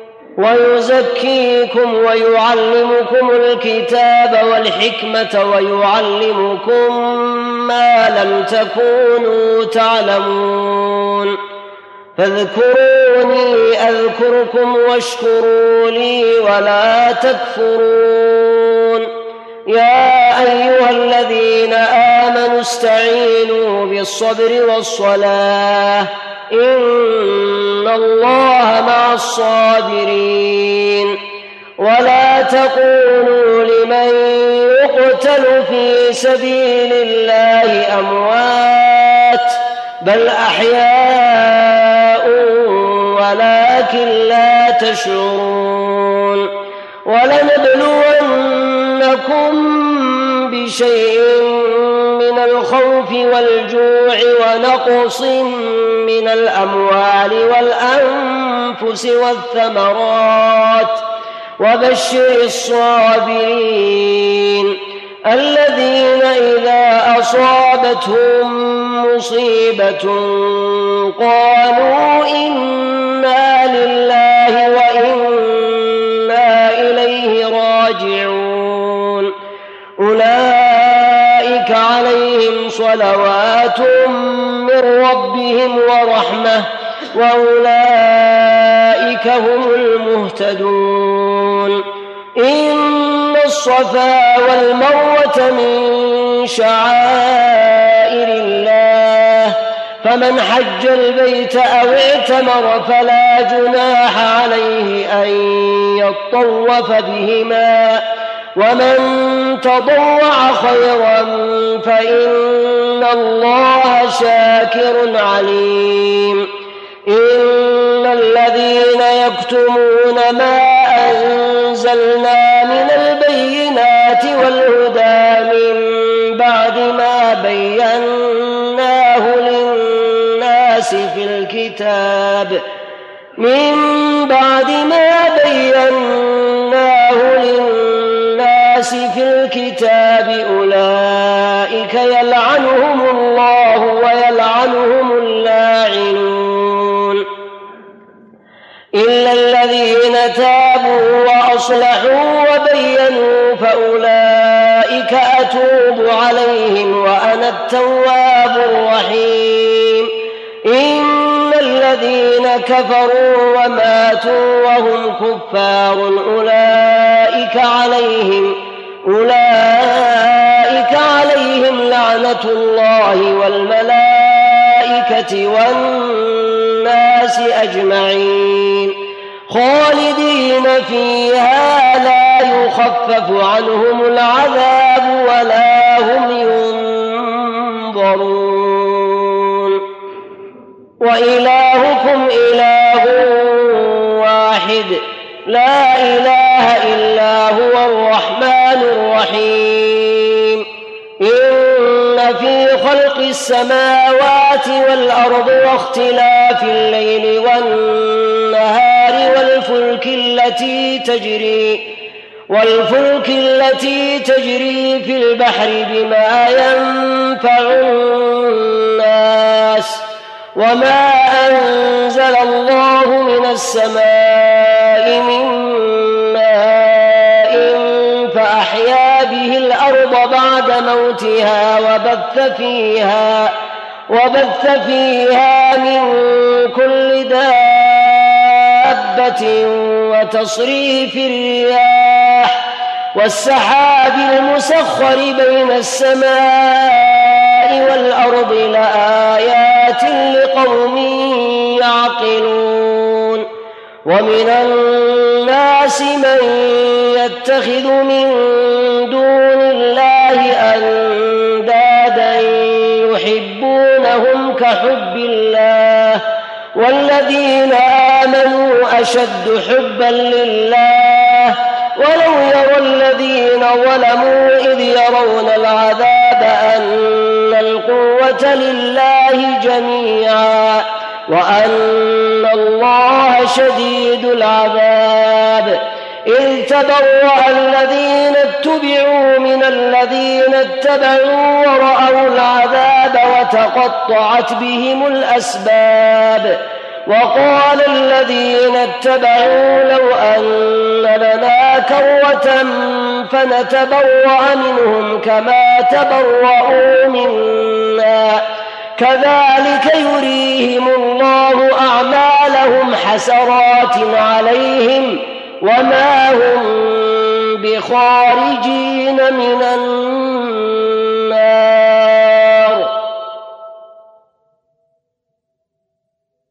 S1: ويزكيكم ويعلمكم الكتاب والحكمة ويعلمكم ما لم تكونوا تعلمون فاذكروني أذكركم واشكروا لي ولا تكفرون يا أيها الذين آمنوا استعينوا بالصبر والصلاة إن الله مع الصابرين ولا تقولوا لمن يقتل في سبيل الله أموات بل أحياء ولكن لا تشعرون ولنبلونكم بشيء من الخوف والجوع ونقص من الأموال والأنفس والثمرات وبشر الصابرين الذين إذا أصابتهم مصيبة قالوا إنا لله وإنا إليه راجعون أولئك عليهم صلوات من ربهم ورحمة وأولئك هم المهتدون إن الصفا والمروة من شعائر الله فمن حج البيت أو اعتمر فلا جناح عليه أن يطوف بهما ومن تطوع خيرا فإن الله شاكر عليم إن الذين يكتمون ما أنزلنا من البينات والهدى من بعد ما بيناه للناس في الكتاب من بعد ما بيناه للناس في الكتاب أولئك يلعنهم الله ويلعنهم اللاعنون إلا الذين تابوا وأصلحوا وبينوا فأولئك أتوب عليهم وأنا التواب الرحيم إن الذين كفروا وماتوا وهم كفار أولئك عليهم أولئك عليهم لعنة الله والملائكة والناس أجمعين خالدين فيها لا يخفف عنهم العذاب ولا هم ينظرون وإلهكم إله واحد لا إله إلا هو الرحمن الرحيم إن في خلق السماوات والأرض واختلاف الليل والنهار والفلك التي تجري والفلك التي تجري في البحر بما ينفع الناس وما أنزل الله من السماء من ماء فأحيا به الأرض بعد موتها وبث فيها وبث فيها من كل دابة وتصريف الرياح والسحاب المسخر بين السماء والأرض لآيات لقوم يعقلون ومن الناس من يتخذ من دون الله أندادا يحبونهم كحب الله والذين آمنوا أشد حبا لله ولو يرى الذين ظلموا إذ يرون العذاب أن القوة لله جميعا وأن الله شديد العذاب إذ تبرأ الذين اتبعوا من الذين اتبعوا ورأوا العذاب وتقطعت بهم الأسباب وقال الذين اتبعوا لو أن لنا كرة فنتبرأ منهم كما تبرأوا منا كذلك يريهم الله أعمالهم حسرات عليهم وما هم بخارجين من النار.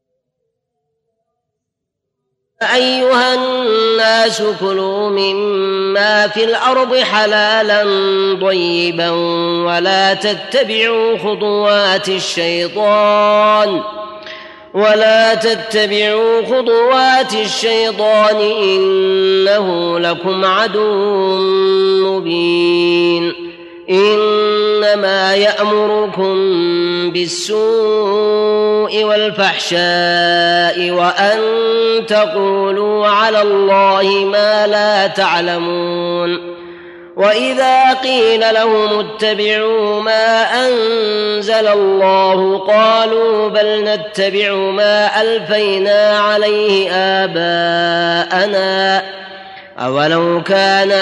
S1: أيها الناس كلوا مما في الأرض حلالا طيبا ولا تتبعوا خطوات الشيطان ولا تتبعوا خطوات الشيطان إنه لكم عدو مبين إنما يأمركم بالسوء والفحشاء وأن تقولوا على الله ما لا تعلمون وإذا قيل لهم اتبعوا ما أنزل الله قالوا بل نتبع ما ألفينا عليه آباءنا أولو كان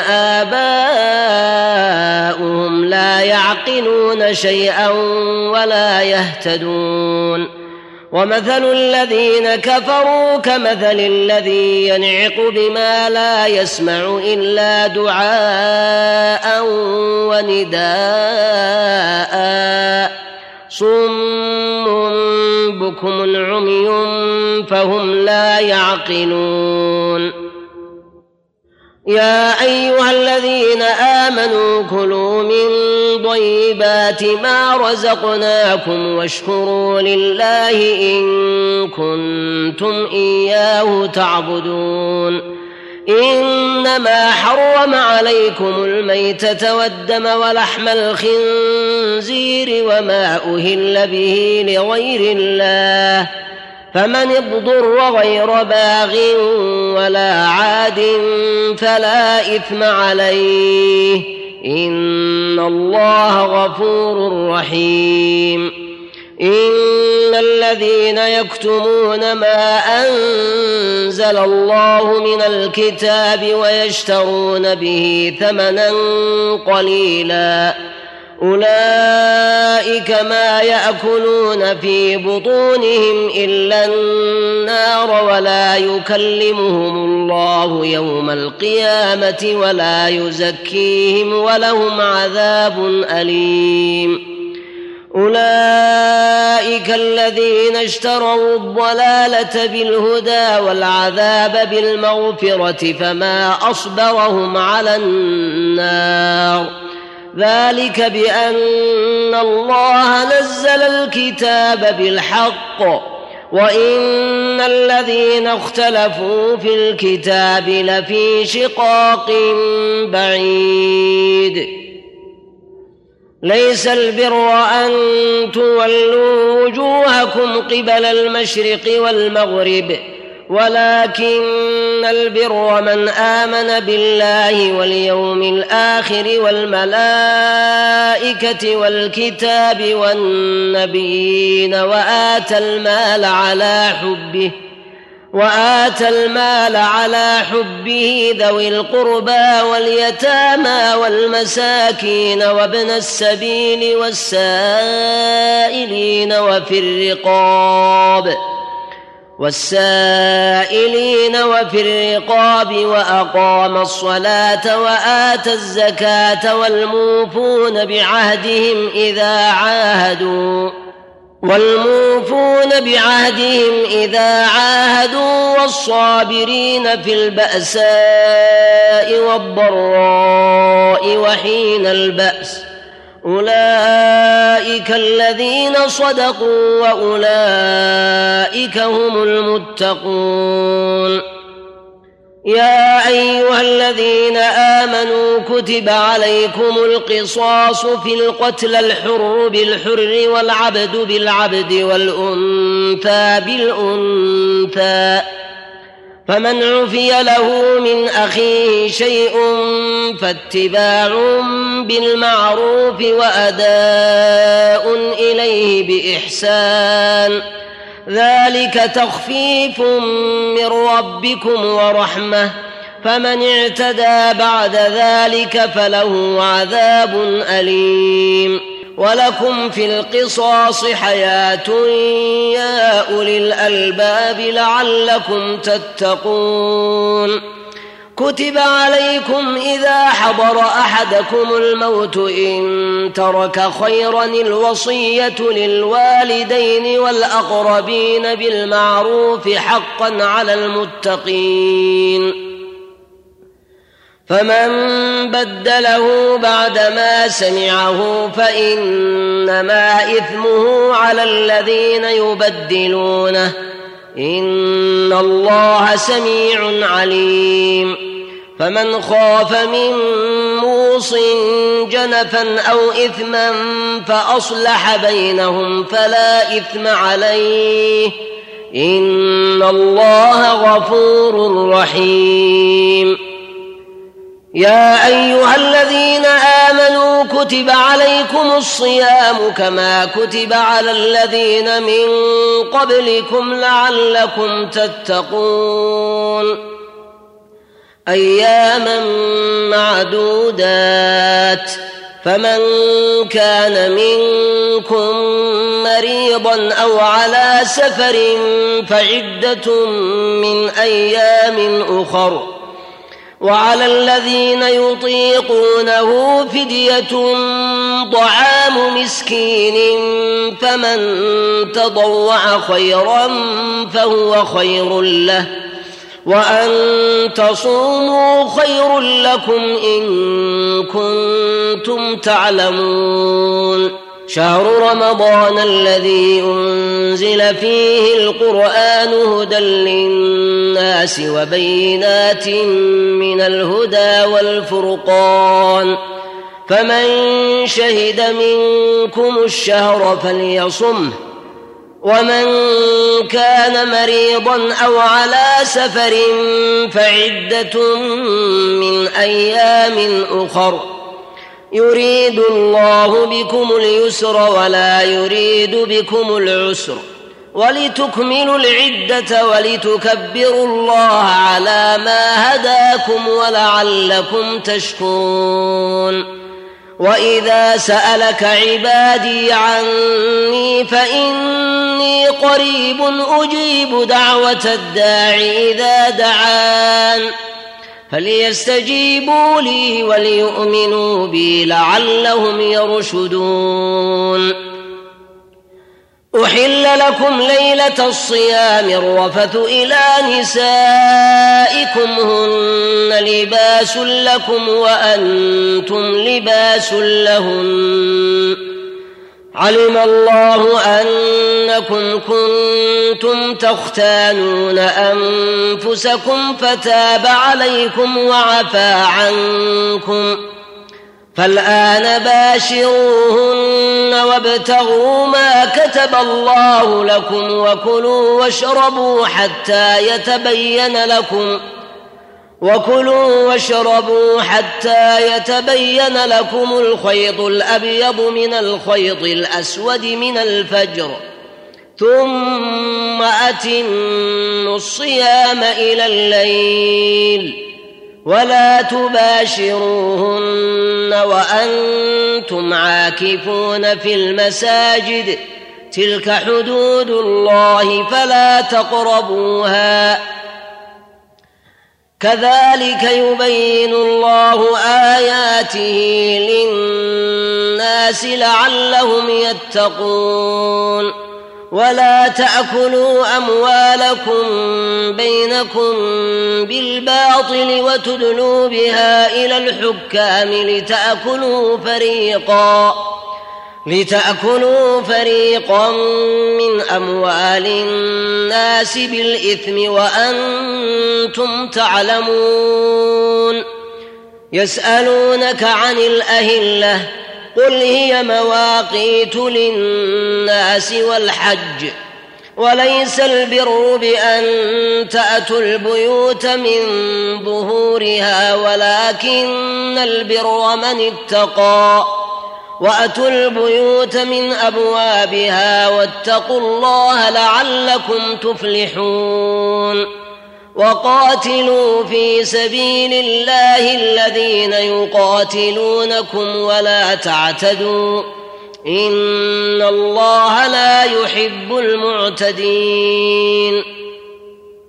S1: آباؤهم لا يعقلون شيئا ولا يهتدون ومثل الذين كفروا كمثل الذي ينعق بما لا يسمع إلا دعاء ونداء صم بكم عمي فهم لا يعقلون يا أيها الذين آمنوا كلوا من طيبات ما رزقناكم واشكروا لله إن كنتم إياه تعبدون إنما حرم عليكم الميتة والدم ولحم الخنزير وما أهل به لغير الله فمن اضطر غير باغ ولا عاد فلا إثم عليه إن الله غفور رحيم إن الذين يكتمون ما أنزل الله من الكتاب ويشترون به ثمنا قليلا أولئك ما يأكلون في بطونهم إلا النار ولا يكلمهم الله يوم القيامة ولا يزكيهم ولهم عذاب أليم أولئك الذين اشتروا الضلالة بالهدى والعذاب بالمغفرة فما أصبرهم على النار ذلك بأن الله نزل الكتاب بالحق وإن الذين اختلفوا في الكتاب لفي شقاق بعيد ليس البر أن تولوا وجوهكم قبل المشرق والمغرب ولكن البر من آمن بالله واليوم الآخر والملائكة والكتاب والنبيين وآتى المال على حبه وآتى المال على حبه ذوي القربى واليتامى والمساكين وابن السبيل والسائلين وفي الرقاب والسائلين وفي الرقاب وأقام الصلاة وآتى الزكاة والموفون بعهدهم إذا عاهدوا والموفون بعهدهم إذا عاهدوا والصابرين في البأساء والضراء وحين البأس أولئك الذين صدقوا وأولئك هم المتقون يا أيها الذين آمنوا كتب عليكم القصاص في القتل الحر بالحر والعبد بالعبد والأنثى بالأنثى فمن عفي له من أخيه شيء فاتباع بالمعروف وأداء إليه بإحسان ذلك تخفيف من ربكم ورحمة فمن اعتدى بعد ذلك فله عذاب أليم ولكم في القصاص حياة يا أولي الألباب لعلكم تتقون كتب عليكم إذا حضر أحدكم الموت إن ترك خيرا الوصية للوالدين والأقربين بالمعروف حقا على المتقين فمن بدله بعدما سمعه فإنما إثمه على الذين يبدلونه إن الله سميع عليم فمن خاف من موص جنفا أو إثما فأصلح بينهم فلا إثم عليه إن الله غفور رحيم يا أيها الذين آمنوا كتب عليكم الصيام كما كتب على الذين من قبلكم لعلكم تتقون أياما معدودات فمن كان منكم مريضا أو على سفر فعدة من أيام أخر وعلى الذين يطيقونه فدية طعام مسكين فمن تطوع خيرا فهو خير له وأن تصوموا خير لكم إن كنتم تعلمون شهر رمضان الذي أنزل فيه القرآن هدى للناس وبينات من الهدى والفرقان فمن شهد منكم الشهر فليصمه ومن كان مريضا أو على سفر فعدة من أيام أخر يريد الله بكم اليسر ولا يريد بكم العسر ولتكملوا العدة ولتكبروا الله على ما هداكم ولعلكم تشكرون وإذا سألك عبادي عني فإني قريب أجيب دعوة الداعي إذا دعان فليستجيبوا لي وليؤمنوا بي لعلهم يرشدون أحل لكم ليلة الصيام الرفث إلى نسائكم هن لباس لكم وأنتم لباس لهن علم الله أنكم كنتم تختانون أنفسكم فتاب عليكم وعفى عنكم فالآن باشروهن وابتغوا ما كتب الله لكم وكلوا واشربوا حتى يتبين لكم وكلوا واشربوا حتى يتبين لكم الخيط الأبيض من الخيط الأسود من الفجر ثم أتموا الصيام إلى الليل ولا تباشروهن وأنتم عاكفون في المساجد تلك حدود الله فلا تقربوها كذلك يبين الله آياته للناس لعلهم يتقون ولا تأكلوا أموالكم بينكم بالباطل وتدلوا بها إلى الحكام لتأكلوا فريقا لتأكلوا فريقا من أموال الناس بالإثم وأنتم تعلمون يسألونك عن الأهلة قل هي مواقيت للناس والحج وليس البر بأن تأتوا البيوت من ظهورها ولكن البر من اتقى وأتوا البيوت من أبوابها واتقوا الله لعلكم تفلحون وقاتلوا في سبيل الله الذين يقاتلونكم ولا تعتدوا إن الله لا يحب المعتدين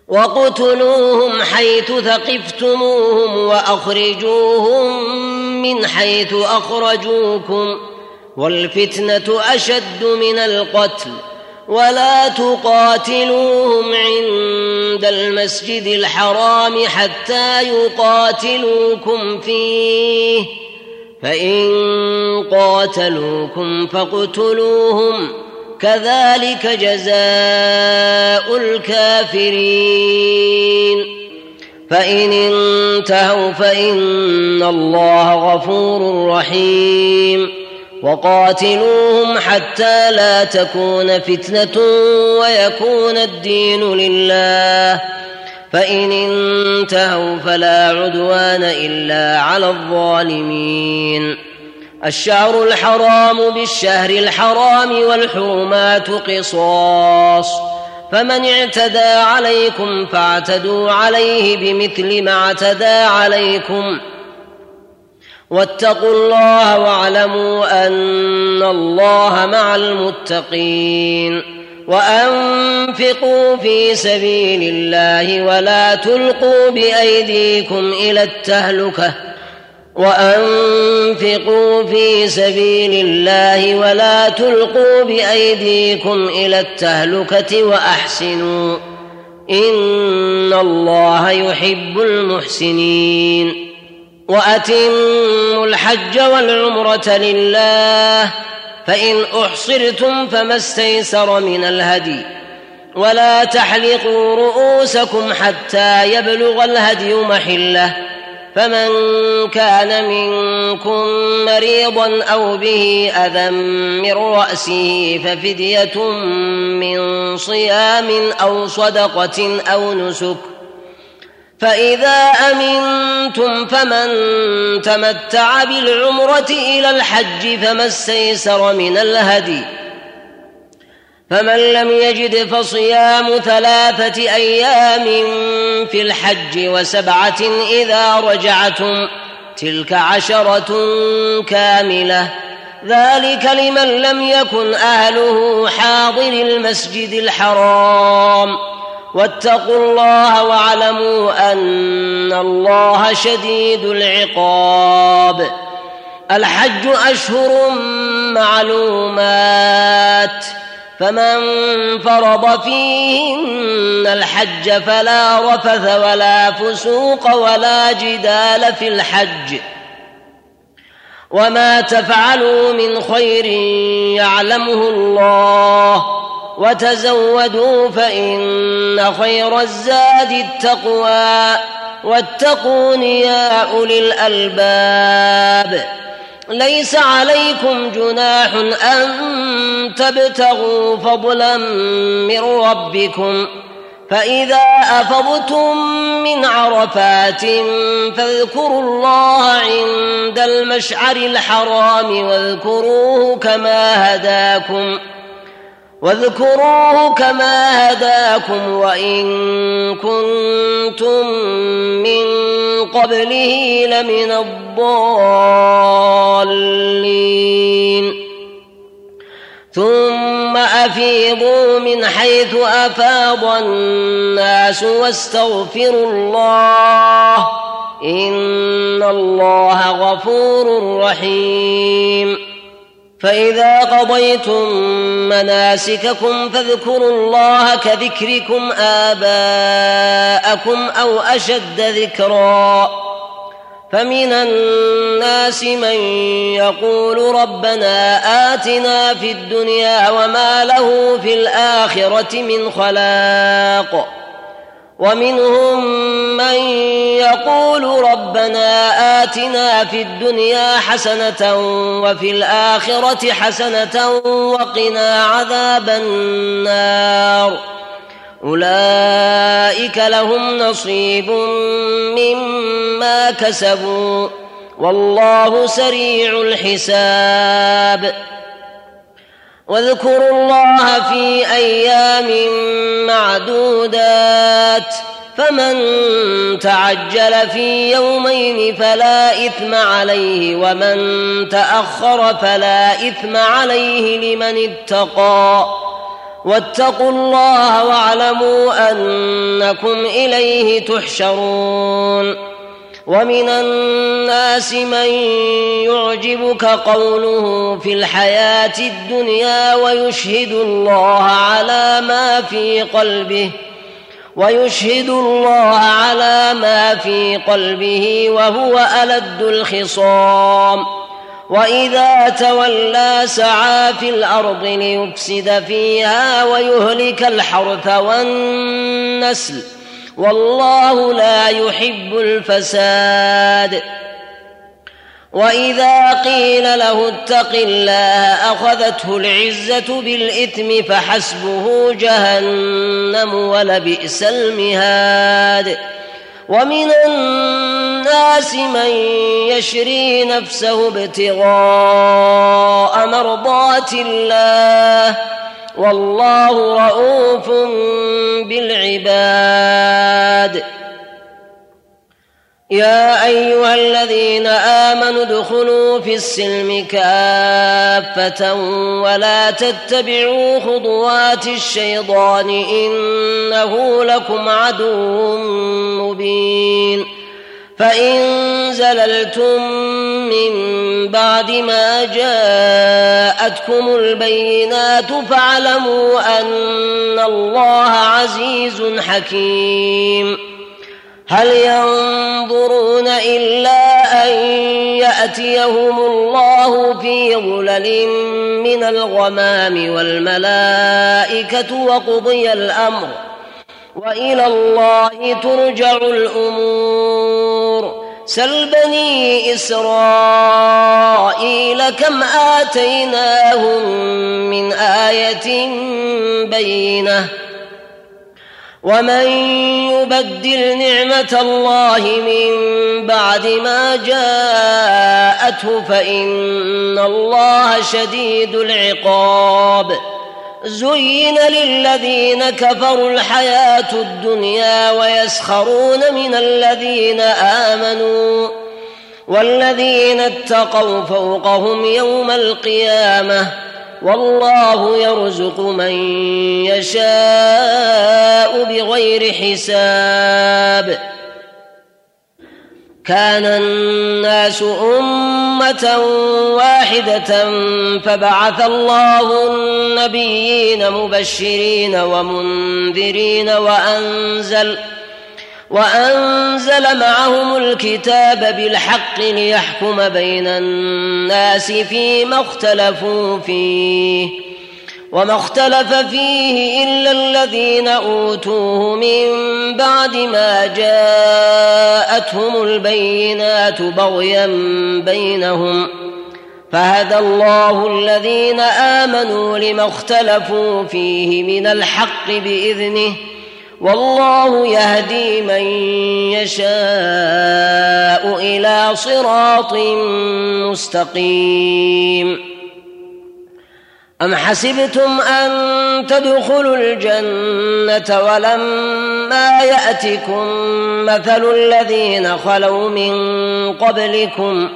S1: وَاقْتُلُوهُمْ حَيْثُ ثَقِفْتُمُوهُمْ وَأَخْرِجُوهُمْ مِنْ حَيْثُ أَخْرَجُوكُمْ وَالْفِتْنَةُ أَشَدُّ مِنَ الْقَتْلِ وَلَا تُقَاتِلُوهُمْ عِندَ الْمَسْجِدِ الْحَرَامِ حَتَّى يُقَاتِلُوكُمْ فِيهِ فَإِنْ قَاتَلُوكُمْ فَاقْتُلُوهُمْ كَذَلِكَ جَزَاءُ الْكَافِرِينَ فَإِنِ انتهوا فَإِنَّ اللَّهَ غَفُورٌ رَحِيمٌ وَقَاتِلُوهُمْ حَتَّى لَا تَكُونَ فِتْنَةٌ وَيَكُونَ الدِّينُ لِلَّهِ فَإِنِ انتهوا فَلَا عُدْوَانَ إِلَّا عَلَى الظَّالِمِينَ الشهر الحرام بالشهر الحرام والحرمات قصاص فمن اعتدى عليكم فاعتدوا عليه بمثل ما اعتدى عليكم واتقوا الله واعلموا أن الله مع المتقين وأنفقوا في سبيل الله ولا تلقوا بأيديكم إلى التهلكة وأنفقوا في سبيل الله ولا تلقوا بأيديكم إلى التهلكة وأحسنوا إن الله يحب المحسنين وأتموا الحج والعمرة لله فإن أحصرتم فما استيسر من الهدي ولا تحلقوا رؤوسكم حتى يبلغ الهدي محله فمن كان منكم مريضا أو به أذى من رأسه ففدية من صيام أو صدقة أو نسك فإذا أمنتم فمن تمتع بالعمرة إلى الحج فما استيسر من الهدي فمن لم يجد فصيام ثلاثة أيام في الحج وسبعة إذا رجعتم تلك عشرة كاملة ذلك لمن لم يكن أهله حاضر المسجد الحرام واتقوا الله واعلموا أن الله شديد العقاب الحج أشهر معلومات فمن فرض فيهن الحج فلا رفث ولا فسوق ولا جدال في الحج وما تفعلوا من خير يعلمه الله وتزودوا فإن خير الزاد التقوى واتقون يا أولي الألباب ليس عليكم جناح أن تبتغوا فضلا من ربكم فإذا أفضتم من عرفات فاذكروا الله عند المشعر الحرام واذكروه كما هداكم واذكروه كما هداكم وإن كنتم من قبله لمن الضالين ثم أفيضوا من حيث أفاض الناس واستغفروا الله إن الله غفور رحيم فإذا قضيتم مناسككم فاذكروا الله كذكركم آباءكم أو أشد ذكرا فمن الناس من يقول ربنا آتنا في الدنيا وما له في الآخرة من خلاق ومنهم من يقول ربنا آتنا في الدنيا حسنة وفي الآخرة حسنة وقنا عذاب النار أولئك لهم نصيب مما كسبوا والله سريع الحساب واذكروا الله في أيام معدودات فمن تعجل في يومين فلا إثم عليه ومن تأخر فلا إثم عليه لمن اتقى واتقوا الله واعلموا أنكم إليه تحشرون. ومن الناس من يعجبك قوله في الحياة الدنيا ويشهد الله على ما في قلبه ويشهد الله على ما في قلبه وهو ألد الخصام، وإذا تولى سعى في الأرض ليفسد فيها ويهلك الحرث والنسل، والله لا يحب الفساد. وإذا قيل له اتق الله أخذته العزة بالإثم فحسبه جهنم ولبئس المهاد. ومن الناس من يشري نفسه ابتغاء مرضات الله، والله رؤوف بالعباد. يا أيها الذين آمنوا ادخلوا في السلم كافة ولا تتبعوا خطوات الشيطان إنه لكم عدو مبين. فإن زللتم من بعد ما جاءتكم البينات فاعلموا أن الله عزيز حكيم. هل ينظرون إلا أن يأتيهم الله في ظلل من الغمام والملائكة وقضي الأمر وإلى الله ترجع الأمور. سل بني إسرائيل كم آتيناهم من آية بينة، ومن يبدل نعمة الله من بعد ما جاءته فإن الله شديد العقاب. زين للذين كفروا الحياة الدنيا ويسخرون من الذين آمنوا، والذين اتقوا فوقهم يوم القيامة، والله يرزق من يشاء بغير حساب. كان الناس أمة واحدة فبعث الله النبيين مبشرين ومنذرين وأنزل وأنزل معهم الكتاب بالحق ليحكم بين الناس فيما اختلفوا فيه، وما اختلف فيه إلا الذين أوتوه من بعد ما جاءتهم البينات بغيا بينهم، فهدى الله الذين آمنوا لما اختلفوا فيه من الحق بإذنه، والله يهدي من يشاء إلى صراط مستقيم. أم حسبتم أن تدخلوا الجنة ولما يأتكم مثل الذين خلوا من قبلكم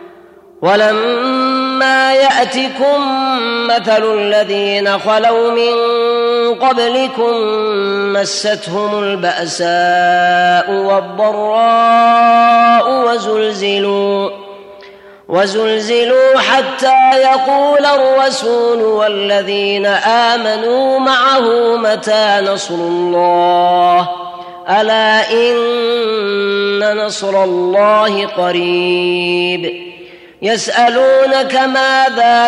S1: ولما يأتكم مثل الذين خلوا من قبلكم مستهم البأساء والضراء وزلزلوا وزلزلوا حتى يقول الرسول والذين آمنوا معه متى نصر الله، ألا إن نصر الله قريب. يسألونك ماذا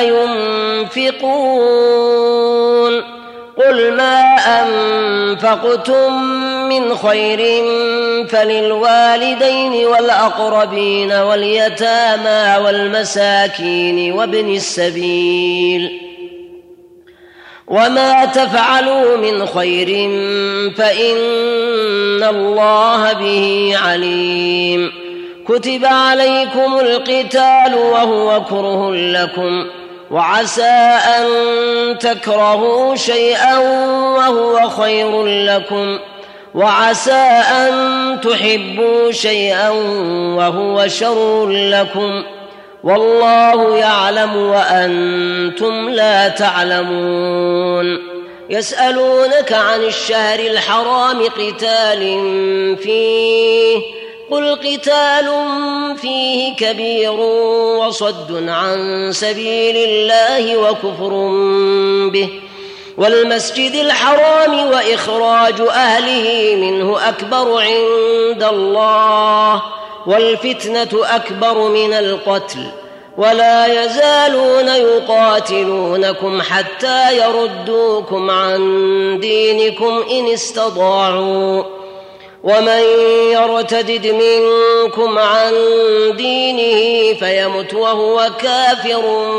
S1: ينفقون قل ما أنفقتم من خير فللوالدين والأقربين واليتامى والمساكين وابن السبيل، وما تفعلوا من خير فإن الله به عليم. كتب عليكم القتال وهو كره لكم، وعسى أن تكرهوا شيئا وهو خير لكم، وعسى أن تحبوا شيئا وهو شر لكم، والله يعلم وأنتم لا تعلمون. يسألونك عن الشهر الحرام قتال فيه قل قتال فيه كبير وصد عن سبيل الله وكفر به والمسجد الحرام وإخراج أهله منه أكبر عند الله والفتنة أكبر من القتل ولا يزالون يقاتلونكم حتى يردوكم عن دينكم إن استطاعوا ومن يرتدد منكم عن دينه فيمت وهو كافر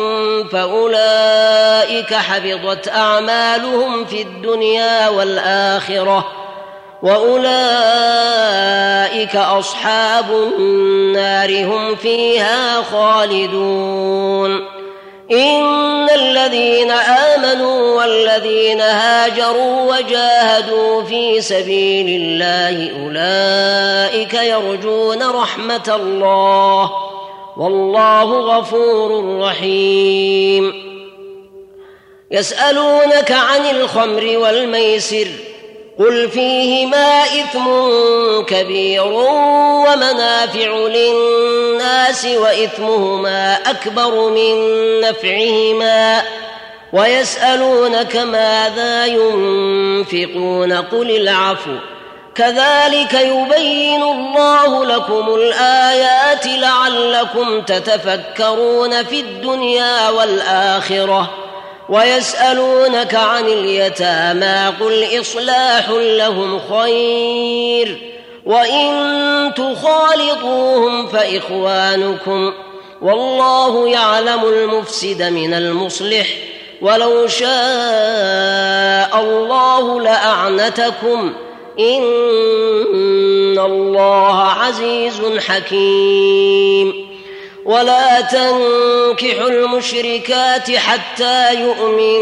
S1: فأولئك حبطت أعمالهم في الدنيا والآخرة وأولئك أصحاب النار هم فيها خالدون إن الذين آمنوا والذين هاجروا وجاهدوا في سبيل الله أولئك يرجون رحمة الله والله غفور رحيم يسألونك عن الخمر والميسر قل فيهما إثم كبير ومنافع للناس وإثمهما أكبر من نفعهما ويسألونك ماذا ينفقون قل العفو كذلك يبين الله لكم الآيات لعلكم تتفكرون في الدنيا والآخرة ويسألونك عن اليتامى قل إصلاح لهم خير وإن تخالطوهم فإخوانكم والله يعلم المفسد من المصلح ولو شاء الله لأعنتكم إن الله عزيز حكيم ولا تنكحوا المشركات حتى يؤمن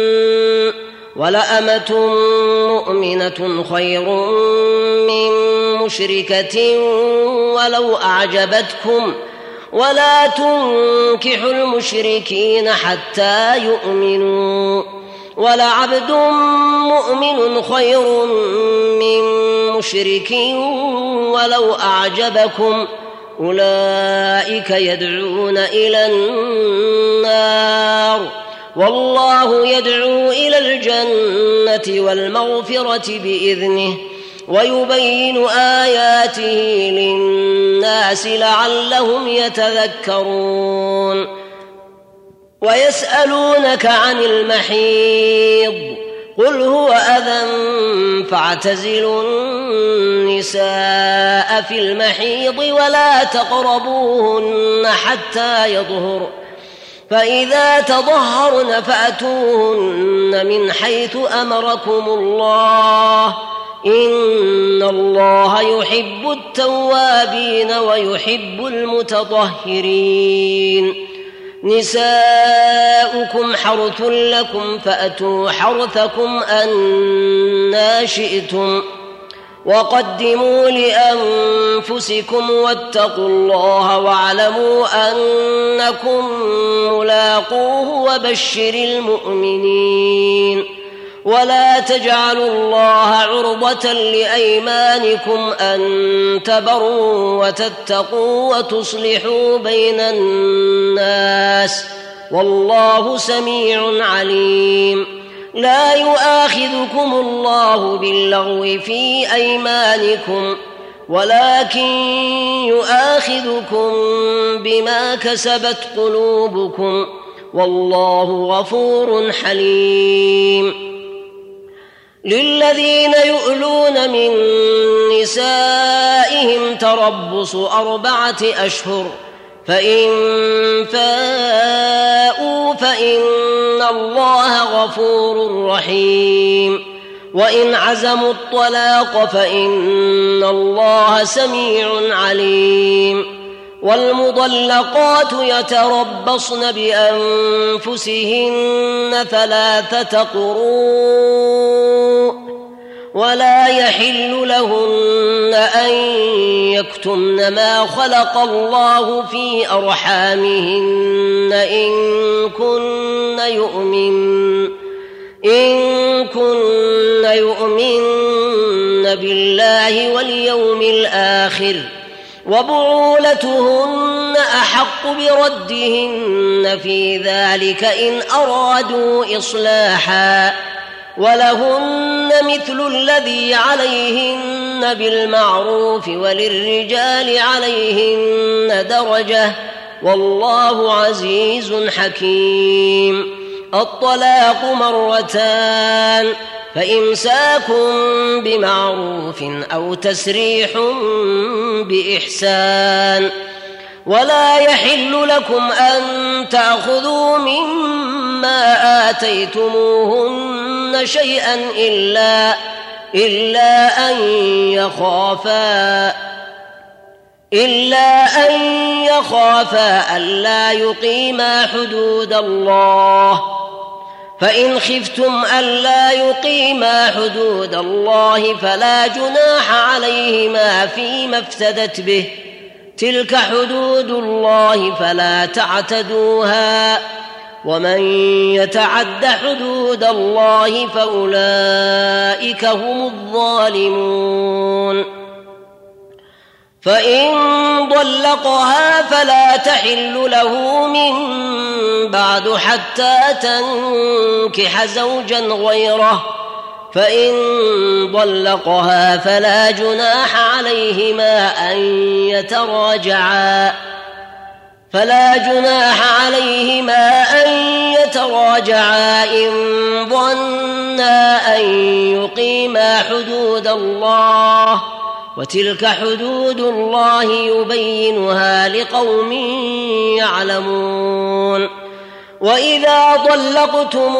S1: ولأمة مؤمنة خير من مشركة ولو أعجبتكم ولا تنكحوا المشركين حتى يؤمنوا ولعبد مؤمن خير من مشرك ولو أعجبكم أولئك يدعون إلى النار والله يدعو إلى الجنة والمغفرة بإذنه ويبين آياته للناس لعلهم يتذكرون ويسألونك عن المحيض قل هو أذى فاعتزلوا النساء في المحيض ولا تقربوهن حتى يطهر فإذا تطهرن فأتوهن من حيث أمركم الله إن الله يحب التوابين ويحب المتطهرين نساؤكم حرث لكم فأتوا حرثكم أنى شئتم وقدموا لأنفسكم واتقوا الله واعلموا أنكم ملاقوه وبشر المؤمنين ولا تجعلوا الله عرضة لأيمانكم أن تبروا وتتقوا وتصلحوا بين الناس والله سميع عليم لا يؤاخذكم الله باللغو في أيمانكم ولكن يؤاخذكم بما كسبت قلوبكم والله غفور حليم للذين يؤلون من نسائهم تربص أربعة أشهر فإن فاءوا فإن الله غفور رحيم وإن عزموا الطلاق فإن الله سميع عليم والمطلقات يتربصن بأنفسهن ثلاثة قروء ولا يحل لهن أن يكتمن ما خلق الله في أرحامهن إن كن يؤمن إن كن يؤمن بالله واليوم الآخر وبعولتهن أحق بردهن في ذلك إن أرادوا إصلاحا ولهن مثل الذي عليهن بالمعروف وللرجال عليهن درجة والله عزيز حكيم. الطلاق مرتان فإمساك بمعروف أو تسريح بإحسان ولا يحل لكم أن تأخذوا مما آتيتموهن شيئا إلا إلا أن يخافا إلا أن يخافا ألا يقيما حدود الله فإن خفتم ألا يقيما حدود الله فلا جناح عليهما فيما افتدت به تلك حدود الله فلا تعتدوها ومن يتعد حدود الله فأولئك هم الظالمون. فإن طلقها فلا تحل له من بعد حتى تنكح زوجا غيره فإن طلقها فلا جناح عليهما أن يتراجعا فلا جناح عليهما أن يتراجعا إن ظنا أن يقيما حدود الله وتلك حدود الله يبينها لقوم يعلمون. وإذا طلقتم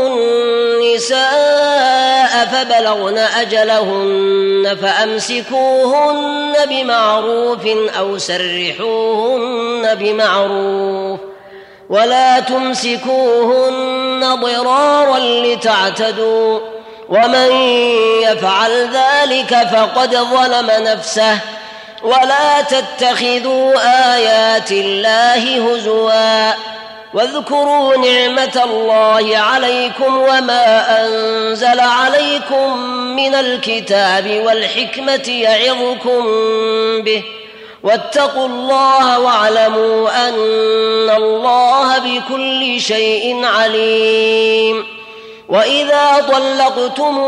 S1: النساء فبلغن أجلهن فأمسكوهن بمعروف أو سرحوهن بمعروف ولا تمسكوهن ضرارا لتعتدوا ومن يفعل ذلك فقد ظلم نفسه ولا تتخذوا آيات الله هزوا واذكروا نعمة الله عليكم وما أنزل عليكم من الكتاب والحكمة يعظكم به واتقوا الله واعلموا أن الله بكل شيء عليم. وإذا طلقتم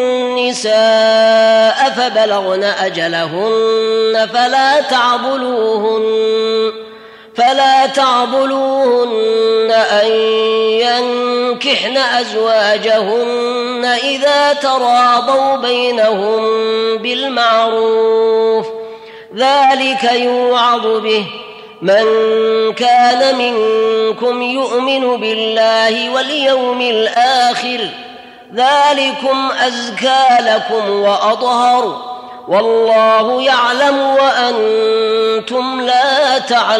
S1: النساء فبلغن أجلهن فلا تعضلوهن فلا تعضلوهن أن ينكحن أزواجهن إذا تراضوا بينهم بالمعروف ذلك يوعظ به من كان منكم يؤمن بالله واليوم الآخر ذلكم أزكى لكم وأطهر والله يعلم وأنتم لا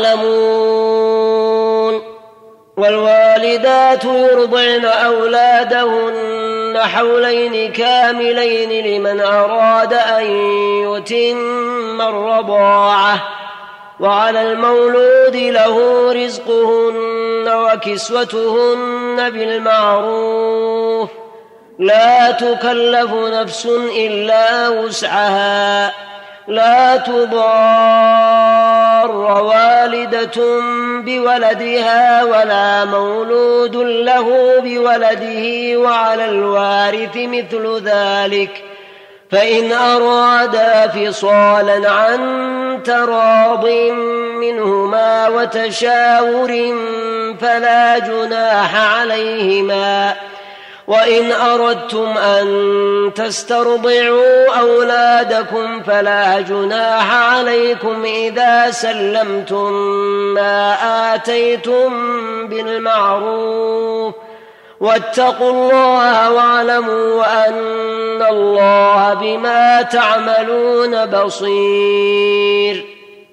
S1: تعلمون. والوالدات يرضعن أولادهن حولين كاملين لمن أراد أن يتم الرضاعة وعلى المولود له رزقهن وكسوتهن بالمعروف لا تكلف نفس إلا وسعها لا تضار والدة بولدها ولا مولود له بولده وعلى الوارث مثل ذلك فإن أرادا فصالا عن تراض منهما وتشاور فلا جناح عليهما. وإن أردتم أن تسترضعوا أولادكم فلا جناح عليكم إذا سلمتم ما آتيتم بالمعروف واتقوا الله واعلموا أن الله بما تعملون بصير.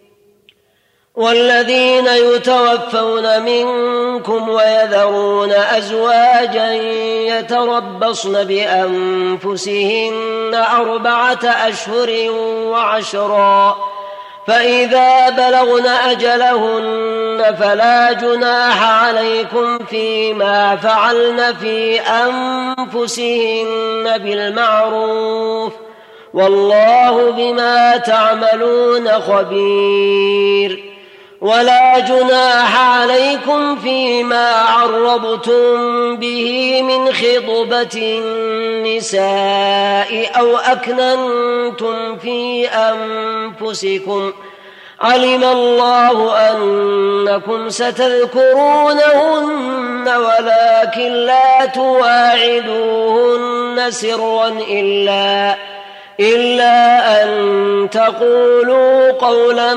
S1: والذين يتوفون منكم ويذرون أزواجا يتربصن بأنفسهن أربعة أشهر وعشرا فإذا بلغن أجلهن فلا جناح عليكم فيما فعلن في أنفسهن بالمعروف والله بما تعملون خبير. ولا جناح عليكم فيما عرضتم به من خطبة النساء أو أكننتم في أنفسكم علم الله أنكم ستذكرونهن ولكن لا تواعدوهن سرا إلا إلا أن تقولوا قولا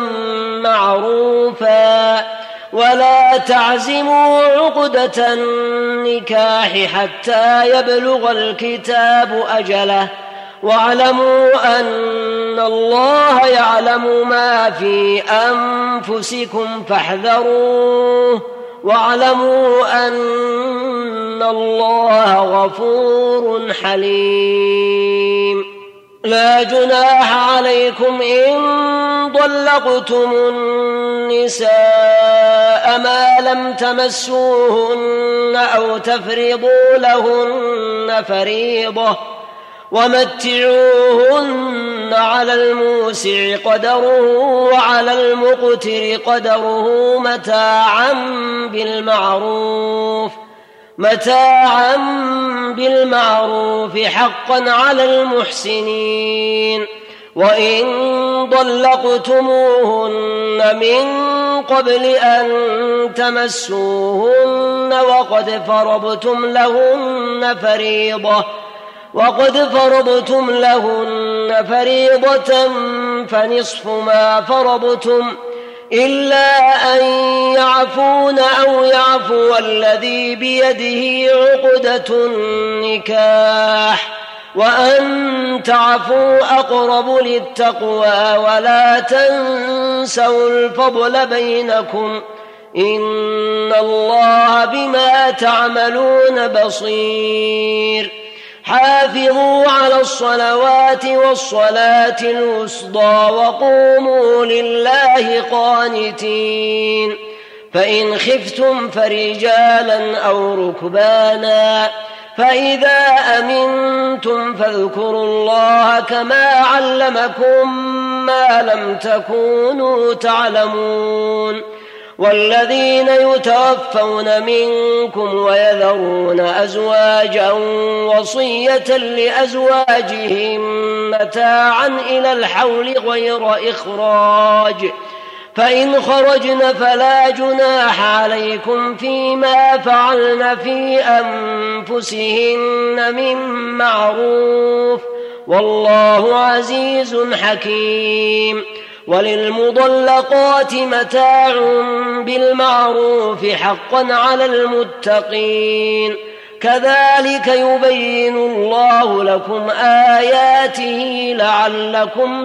S1: معروفا ولا تعزموا عقدة النكاح حتى يبلغ الكتاب أجله واعلموا أن الله يعلم ما في أنفسكم فاحذروه واعلموا أن الله غفور حليم. لا جناح عليكم إن طلقتم النساء ما لم تمسوهن أو تفرضوا لهن فريضة ومتعوهن على الموسع قدره وعلى المقتر قدره متاعا بالمعروف متاعا بالمعروف حقا على المحسنين. وإن طلقتموهن من قبل أن تمسوهن وقد فرضتم لهن فريضة وقد فرضتم لهن فريضة فنصف ما فرضتم إلا أن يعفون أو يعفو الذي بيده عقدة النكاح وأن تعفوا أقرب للتقوى ولا تنسوا الفضل بينكم إن الله بما تعملون بصير. حافظوا على الصلوات والصلاة الوسطى وقوموا لله قانتين. فإن خفتم فرجالا أو ركبانا فإذا أمنتم فاذكروا الله كما علمكم ما لم تكونوا تعلمون. والذين يتوفون منكم ويذرون أزواجا وصية لأزواجهم متاعا إلى الحول غير إخراج فإن خرجن فلا جناح عليكم فيما فعلن في أنفسهن من معروف والله عزيز حكيم. وللمطلقات متاع بالمعروف حقا على المتقين كذلك يبين الله لكم آياته لعلكم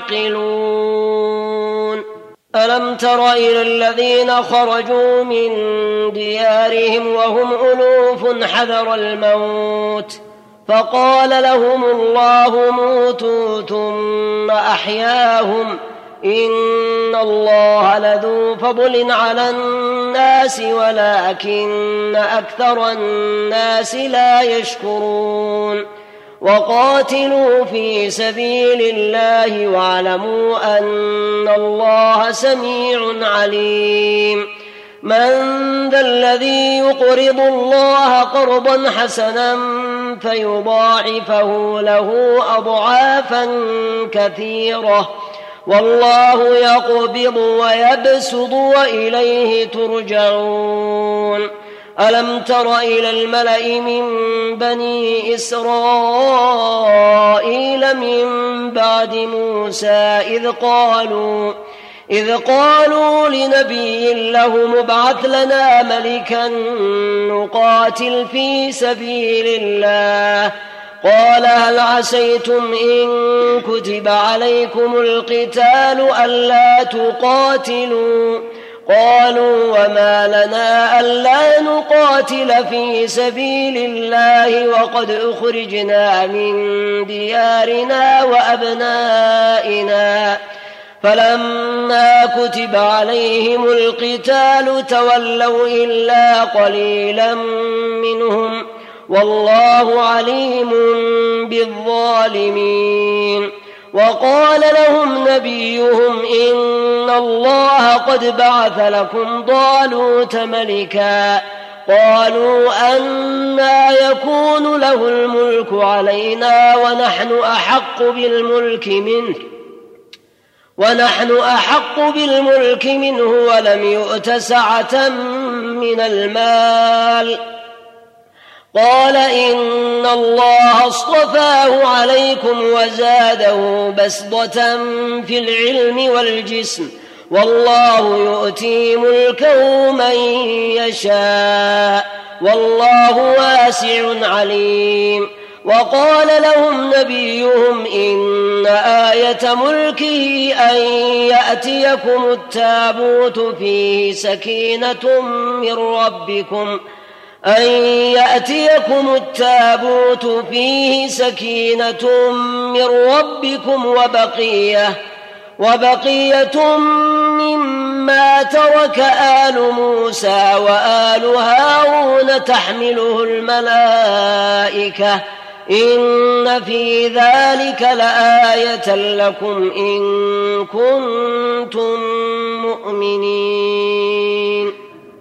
S1: تعقلون. ألم تر إلى الذين خرجوا من ديارهم وهم ألوف حذر الموت فقال لهم الله موتوا ثم أحياهم إن الله لذو فضل على الناس ولكن أكثر الناس لا يشكرون. وقاتلوا في سبيل الله واعلموا أن الله سميع عليم. من ذا الذي يقرض الله قرضا حسنا فيضاعفه له أضعافا كثيرة والله يقبض ويبسط وإليه ترجعون. ألم تر إلى الملأ من بني إسرائيل من بعد موسى إذ قالوا إذ قالوا لنبي له ابعث لنا ملكا نقاتل في سبيل الله قال هل عسيتم إن كتب عليكم القتال ألا تقاتلوا قالوا وما لنا ألا نقاتل في سبيل الله وقد أخرجنا من ديارنا وأبنائنا فلما كتب عليهم القتال تولوا إلا قليلا منهم والله عليم بالظالمين. وقال لهم نبيهم إن الله قد بعث لكم طالوت ملكا قالوا أنى يكون له الملك علينا ونحن أحق بالملك منه ونحن أحق بالملك منه ولم يؤت سعة من المال. قال إن الله اصطفاه عليكم وزاده بسطة في العلم والجسم والله يؤتي ملكه من يشاء والله واسع عليم. وقال لهم نبيهم إن آية ملكه أن يأتيكم التابوت فيه سكينة من ربكم أن يأتيكم التابوت فيه سكينة من ربكم وبقية وبقية مما ترك آل موسى وآل هارون تحمله الملائكة إن في ذلك لآية لكم إن كنتم مؤمنين.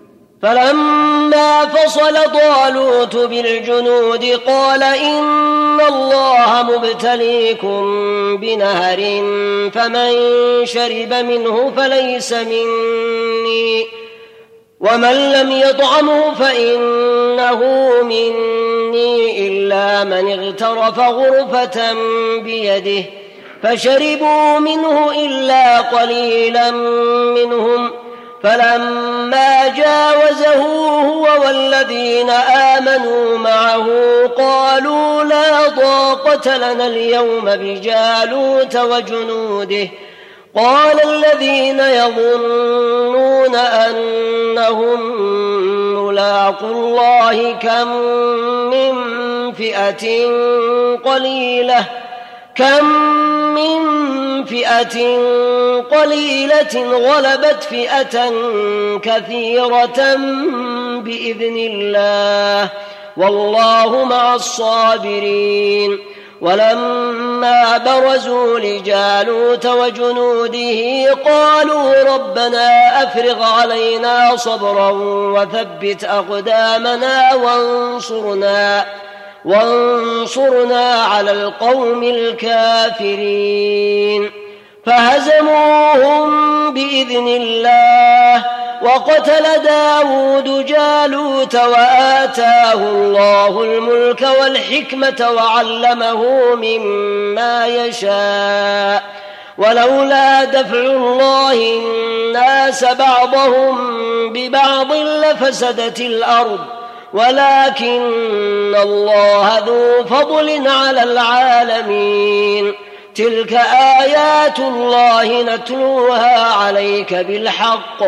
S1: فلما فصل طالوت بالجنود قال إن الله مبتليكم بنهر فمن شرب منه فليس مني ومن لم يطعمه فإنه مني إلا من اغترف غرفة بيده فشربوا منه إلا قليلا منهم. فلما جاوزه هو والذين آمنوا معه قالوا لا طاقة لنا اليوم بجالوت وجنوده. قال الذين يظنون أنهم ملاقو الله كم من فئة قليلة كم من فئة قليلة غلبت فئة كثيرة بإذن الله والله مع الصابرين. ولما برزوا لجالوت وجنوده قالوا ربنا أفرغ علينا صبرا وثبت أقدامنا وانصرنا وانصرنا على القوم الكافرين. فهزموهم بإذن الله وقتل داود جالوت وآتاه الله الملك والحكمة وعلمه مما يشاء ولولا دفع الله الناس بعضهم ببعض لفسدت الأرض ولكن الله ذو فضل على العالمين. تلك آيات الله نتلوها عليك بالحق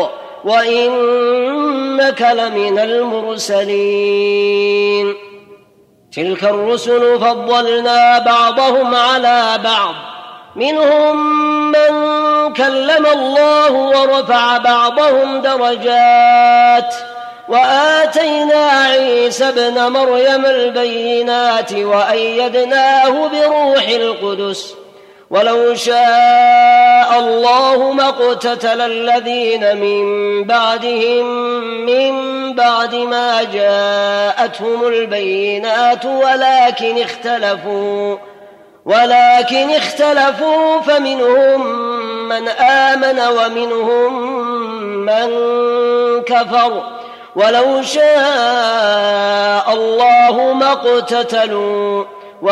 S1: وإنك لمن المرسلين. تلك الرسل فضلنا بعضهم على بعض منهم من كلم الله ورفع بعضهم درجات وآتينا عيسى ابن مريم البينات وأيدناه بروح القدس ولو شاء الله ما اقتتل الذين من بعدهم من بعد ما جاءتهم البينات ولكن اختلفوا ولكن اختلفوا فمنهم من آمن ومنهم من كفر ولو شاء الله ما اقتتلوا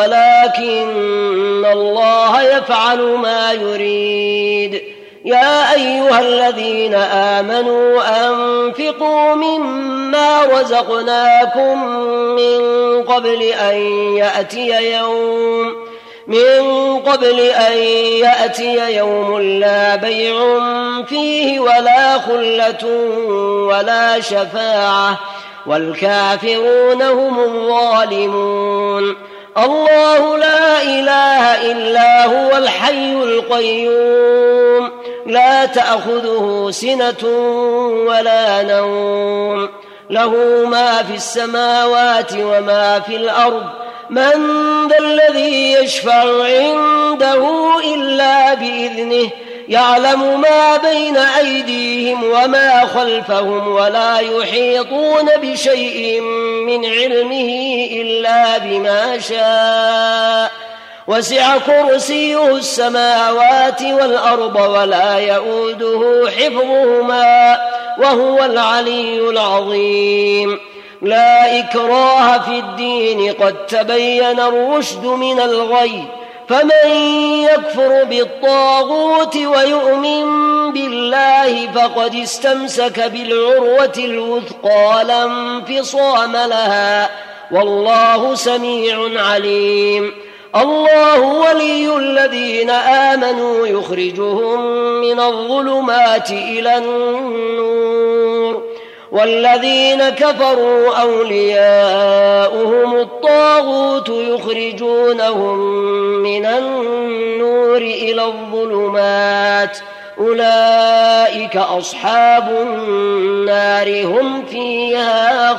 S1: ولكن الله يفعل ما يريد. يا أيها الذين آمنوا أنفقوا مما رزقناكم من قبل أن يأتي يوم من قبل أن يأتي يوم لا بيع فيه ولا خلة ولا شفاعة والكافرون هم الظالمون. الله لا إله إلا هو الحي القيوم لا تأخذه سنة ولا نوم له ما في السماوات وما في الأرض من ذا الذي يشفع عنده إلا بإذنه يعلم ما بين أيديهم وما خلفهم ولا يحيطون بشيء من علمه إلا بما شاء وسع كرسيه السماوات والأرض ولا يؤوده حفظهما وهو العلي العظيم لا إكراه في الدين قد تبين الرشد من الغي فمن يكفر بالطاغوت ويؤمن بالله فقد استمسك بالعروة الوثقى لا انفصام لها والله سميع عليم الله ولي الذين آمنوا يخرجهم من الظلمات إلى النور والذين كفروا أولياؤهم الطاغوت يخرجونهم من النور إلى الظلمات أولئك أصحاب النار هم فيها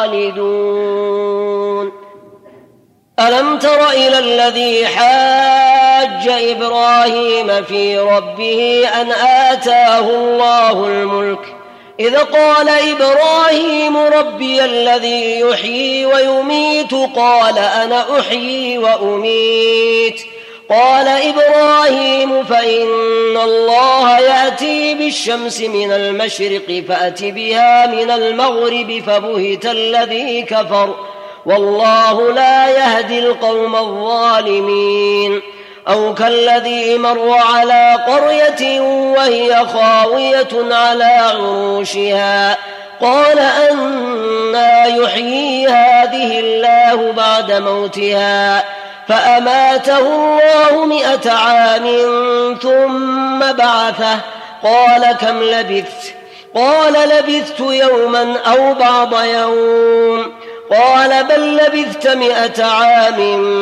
S1: خالدون ألم تر إلى الذي حاج إبراهيم في ربه أن آتاه الله الملك إذ قال إبراهيم ربي الذي يحيي ويميت قال أنا أحيي وأميت قال إبراهيم فإن الله يأتي بالشمس من المشرق فأت بها من المغرب فبهت الذي كفر والله لا يهدي القوم الظالمين أو كالذي مر على قرية وهي خاوية على عروشها قال أنى يحيي هذه الله بعد موتها فأماته الله مئة عام ثم بعثه قال كم لبثت قال لبثت يوما أو بعض يوم قال بل لبثت مئة عام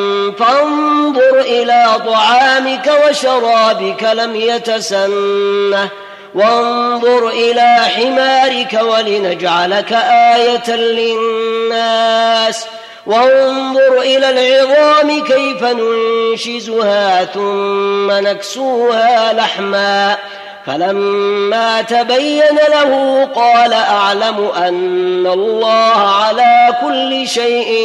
S1: فانظر إلى طعامك وشرابك لم يتسنه وانظر إلى حمارك ولنجعلك آية للناس وانظر إلى العظام كيف ننشزها ثم نكسوها لحما فلما تبين له قال أعلم أن الله على كل شيء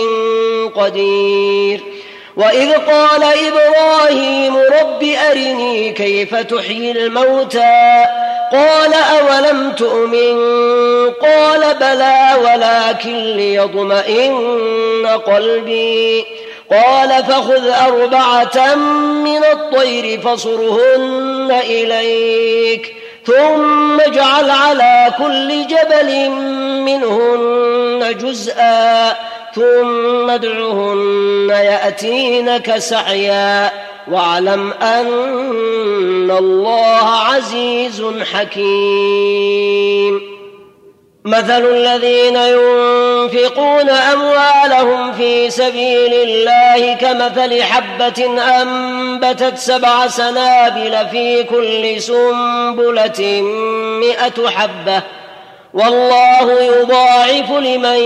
S1: قدير وإذ قال إبراهيم رب أرني كيف تحيي الموتى قال أولم تؤمن قال بلى ولكن ليطمئن قلبي قال فخذ أربعة من الطير فصرهن إليك ثم اجعل على كل جبل منهن جزءا ثم ادعهن يأتينك سعيا واعلم أن الله عزيز حكيم مثل الذين ينفقون أموالهم في سبيل الله كمثل حبة أنبتت سبع سنابل في كل سنبلة مئة حبة والله يضاعف لمن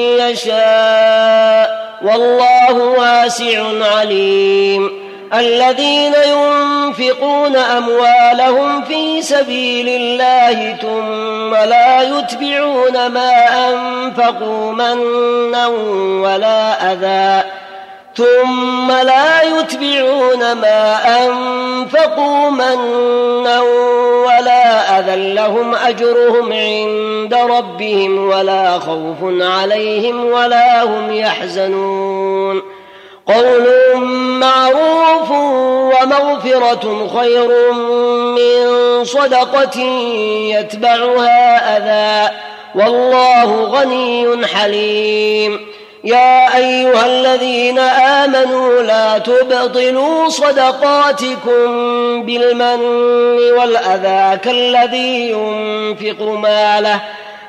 S1: يشاء والله واسع عليم الذين ينفقون أموالهم في سبيل الله ثم لا يتبعون ما أنفقوا منا ولا أذى ثم لا يتبعون ما أنفقوا منا ولا أذى لهم أجرهم عند ربهم ولا خوف عليهم ولا هم يحزنون قول معروف ومغفرة خير من صدقة يتبعها أذى والله غني حليم يا أيها الذين آمنوا لا تبطلوا صدقاتكم بالمن والأذى كالذي ينفق ماله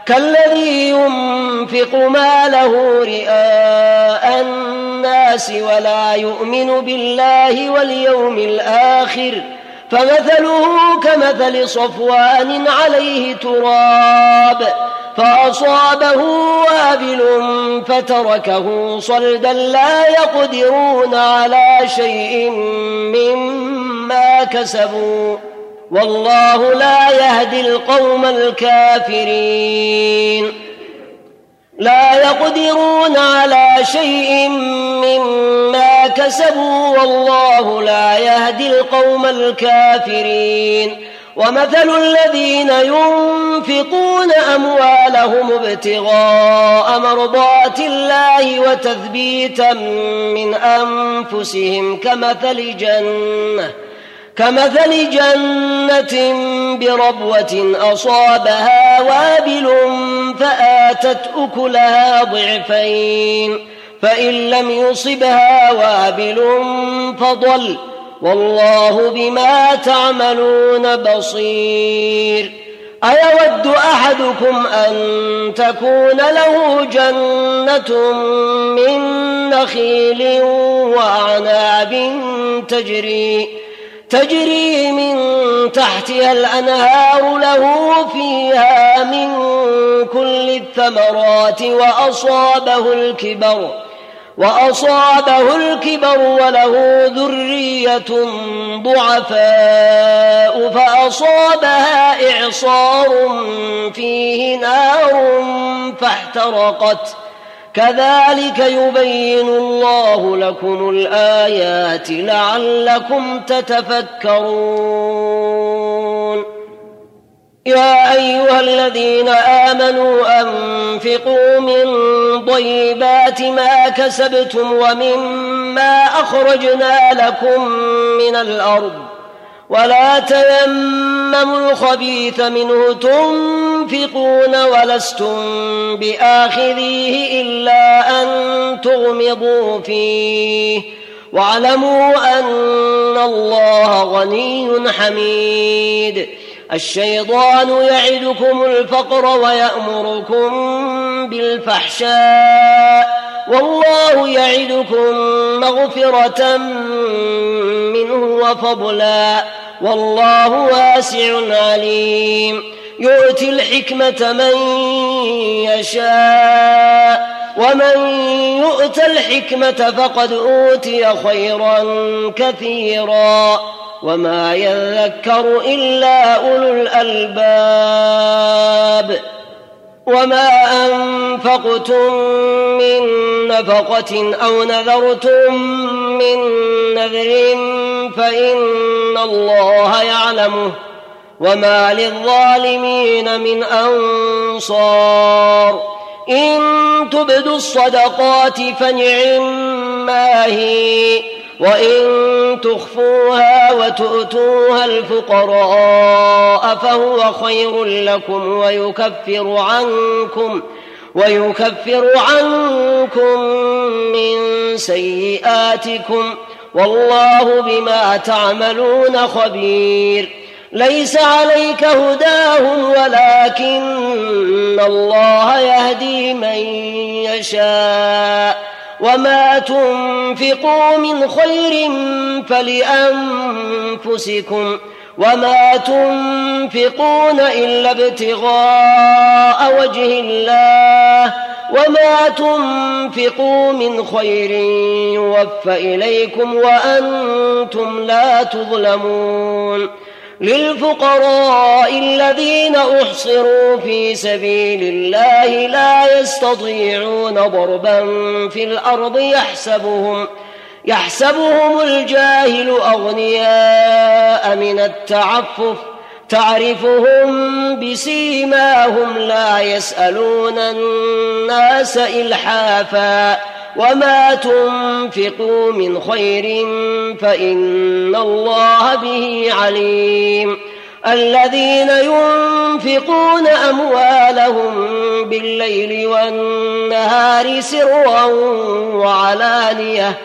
S1: كالذي ينفق ماله رئاء الناس ولا يؤمن بالله واليوم الآخر فمثله كمثل صفوان عليه تراب فأصابه وابل فتركه صلدا لا يقدرون على شيء مما كسبوا والله لا يهدي القوم الكافرين لا يقدرون على شيء مما كسبوا والله لا يهدي القوم الكافرين ومثل الذين ينفقون أموالهم ابتغاء مرضات الله وتثبيتا من أنفسهم كمثل جنة كمثل جنة بربوة أصابها وابل فآتت أكلها ضعفين فإن لم يصبها وابل فضل والله بما تعملون بصير أيود أحدكم أن تكون له جنة من نخيل وأعناب تجري تجري من تحتها الأنهار له فيها من كل الثمرات وأصابه الكبر وأصابه الكبر وله ذرية ضعفاء فأصابها إعصار فيه نار فاحترقت كذلك يبين الله لكم الآيات لعلكم تتفكرون يا أيها الذين آمنوا أنفقوا من طيبات ما كسبتم ومما أخرجنا لكم من الأرض ولا تيمموا الخبيث منه تنفقون ولستم بآخذيه إلا أن تغمضوا فيه واعلموا أن الله غني حميد الشيطان يعدكم الفقر ويأمركم بالفحشاء والله يعدكم مغفرة منه وفضلا والله واسع عليم يؤتي الحكمة من يشاء ومن يؤت الحكمة فقد أوتي خيرا كثيرا وما يذكر إلا أولو الألباب وما أنفقتم من نفقة أو نذرتم من نذر فإن الله يعلمه وما للظالمين من أنصار إن تبدوا الصدقات فنعما هي وإن تخفوها وتؤتوها الفقراء فهو خير لكم ويكفر عنكم ويكفر عنكم من سيئاتكم والله بما تعملون خبير ليس عليك هداهم ولكن الله يهدي من يشاء وما تنفقوا من خير فلأنفسكم وما تنفقون إلا ابتغاء وجه الله وما تنفقوا من خير يوفى إليكم وأنتم لا تظلمون للفقراء الذين أحصروا في سبيل الله لا يستطيعون ضربا في الأرض يحسبهم يحسبهم الجاهل أغنياء من التعفف تعرفهم بسيماهم لا يسألون الناس إلحافا وما تنفقوا من خير فإن الله به عليم الذين ينفقون أموالهم بالليل والنهار سرا وعلانية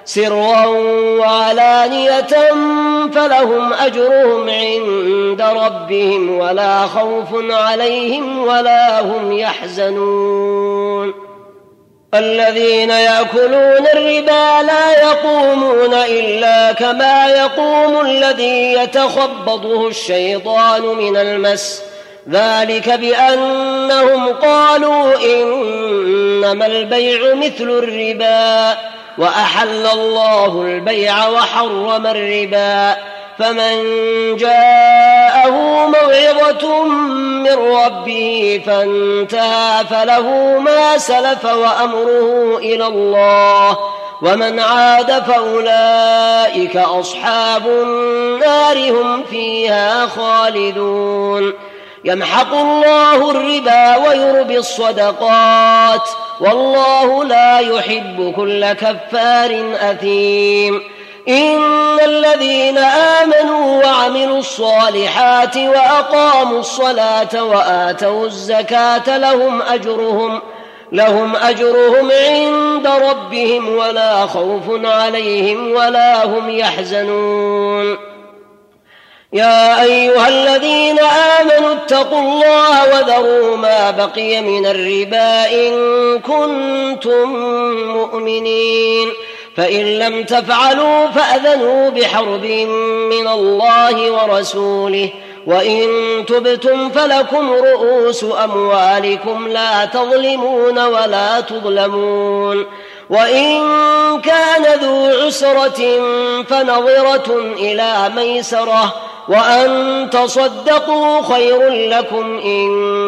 S1: سرا وعلانية فلهم أجرهم عند ربهم ولا خوف عليهم ولا هم يحزنون. الذين يأكلون الربا لا يقومون إلا كما يقوم الذي يتخبطه الشيطان من المس، ذلك بأنهم قالوا إنما البيع مثل الربا وأحل الله البيع وحرم الربا، فمن جاءه موعظة من ربه فانتهى فله ما سلف وأمره إلى الله، ومن عاد فأولئك أصحاب النار هم فيها خالدون. يمحق الله الربا ويربي الصدقات والله لا يحب كل كفار أثيم. إن الذين آمنوا وعملوا الصالحات وأقاموا الصلاة وآتوا الزكاة لهم أجرهم لهم أجرهم عند ربهم ولا خوف عليهم ولا هم يحزنون. يا أيها الذين آمنوا اتقوا الله وذروا ما بقي من الربا إن كنتم مؤمنين، فإن لم تفعلوا فأذنوا بحرب من الله ورسوله، وإن تبتم فلكم رؤوس أموالكم لا تظلمون ولا تظلمون. وإن كان ذو عسرة فنظرة إلى ميسرة، وأن تصدقوا خير لكم إن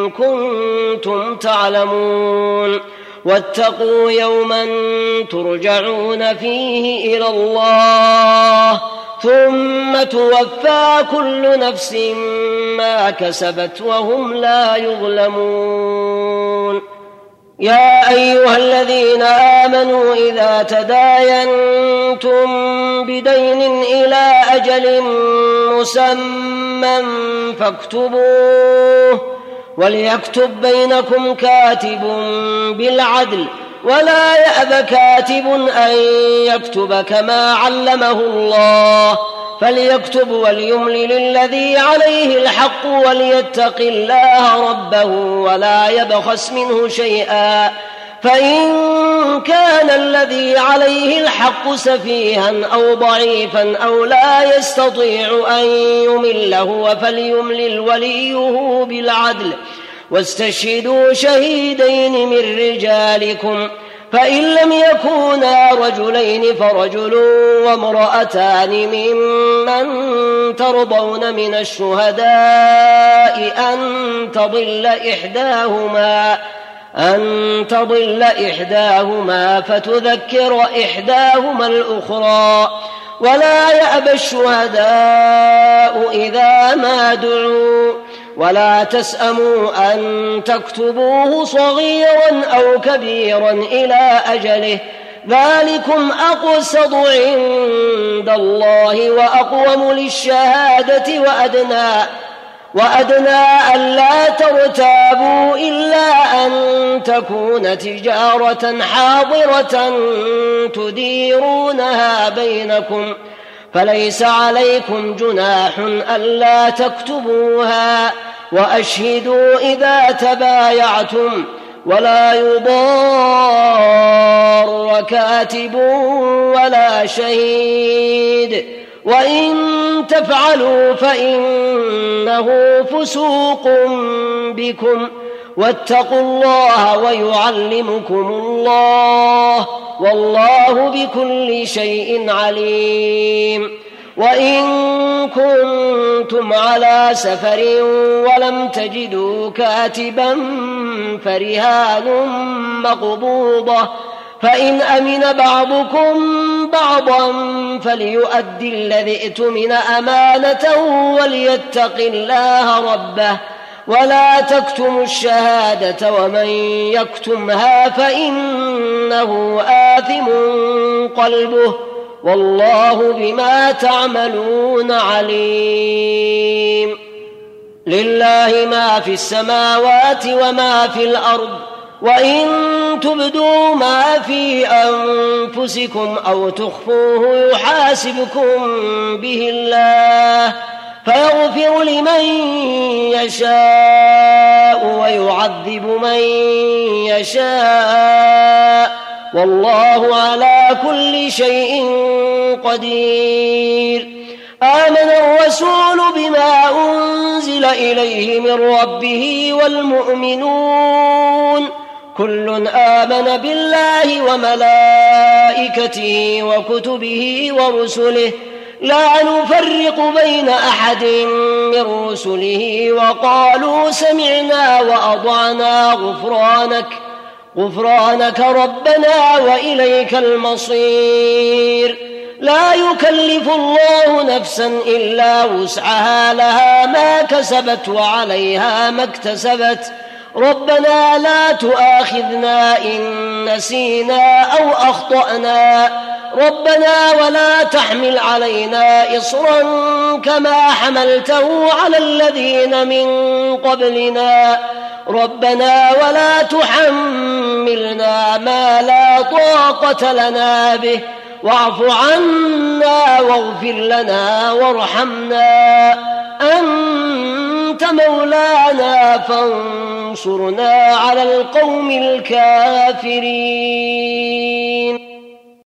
S1: كنتم تعلمون. واتقوا يوما ترجعون فيه إلى الله ثم توفى كل نفس ما كسبت وهم لا يظلمون. يا أيها الذين آمنوا إذا تداينتم بدين إلى أجل مسمى فاكتبوه، وليكتب بينكم كاتب بالعدل ولا يأب كاتب أن يكتب كما علمه الله، فليكتب وليملل الذي عليه الحق وليتق الله ربه ولا يبخس منه شيئا، فإن كان الذي عليه الحق سفيها أو ضعيفا أو لا يستطيع أن يمل هو فليملل وليه بالعدل، واستشهدوا شهيدين من رجالكم، فإن لم يكونا رجلين فرجل وامرأتان ممن ترضون من الشهداء أن تضل إحداهما أن تضل إحداهما فتذكر إحداهما الأخرى، ولا يأبى الشهداء إذا ما دعوا، ولا تسأموا أن تكتبوه صغيرا أو كبيرا إلى أجله، ذلكم أقسط عند الله وأقوم للشهادة وأدنى وأدنى ألا ترتابوا إلا أن تكون تجارة حاضرة تديرونها بينكم، فليس عليكم جناح ألا تكتبوها، وأشهدوا إذا تبايعتم، ولا يضار كاتب ولا شهيد، وإن تفعلوا فإنه فسوق بكم، واتقوا الله ويعلمكم الله والله بكل شيء عليم. وإن كنتم على سفر ولم تجدوا كاتبا فرهان مقبوضة، فإن أمن بعضكم بعضا فليؤدي الذي ائتمن أمانته وليتق الله ربه، ولا تكتموا الشهادة ومن يكتمها فإنه آثم قلبه، والله بما تعملون عليم. لله ما في السماوات وما في الأرض، وإن تبدوا ما في أنفسكم أو تخفوه يحاسبكم به الله فيغفر لمن يشاء ويعذب من يشاء والله على كل شيء قدير. آمن الرسول بما أنزل إليه من ربه والمؤمنون كل آمن بالله وملائكته وكتبه ورسله لا نفرق بين أحد من رسله وقالوا سمعنا وأطعنا غفرانك غفرانك ربنا وإليك المصير. لا يكلف الله نفسا إلا وسعها لها ما كسبت وعليها ما اكتسبت ربنا لا تؤاخذنا إن نسينا أو أخطأنا ربنا ولا تحمل علينا إصرا كما حملته على الذين من قبلنا ربنا ولا تحملنا ما لا طاقة لنا به واعف عنا واغفر لنا وارحمنا أنت مولانا فانصرنا على القوم الكافرين.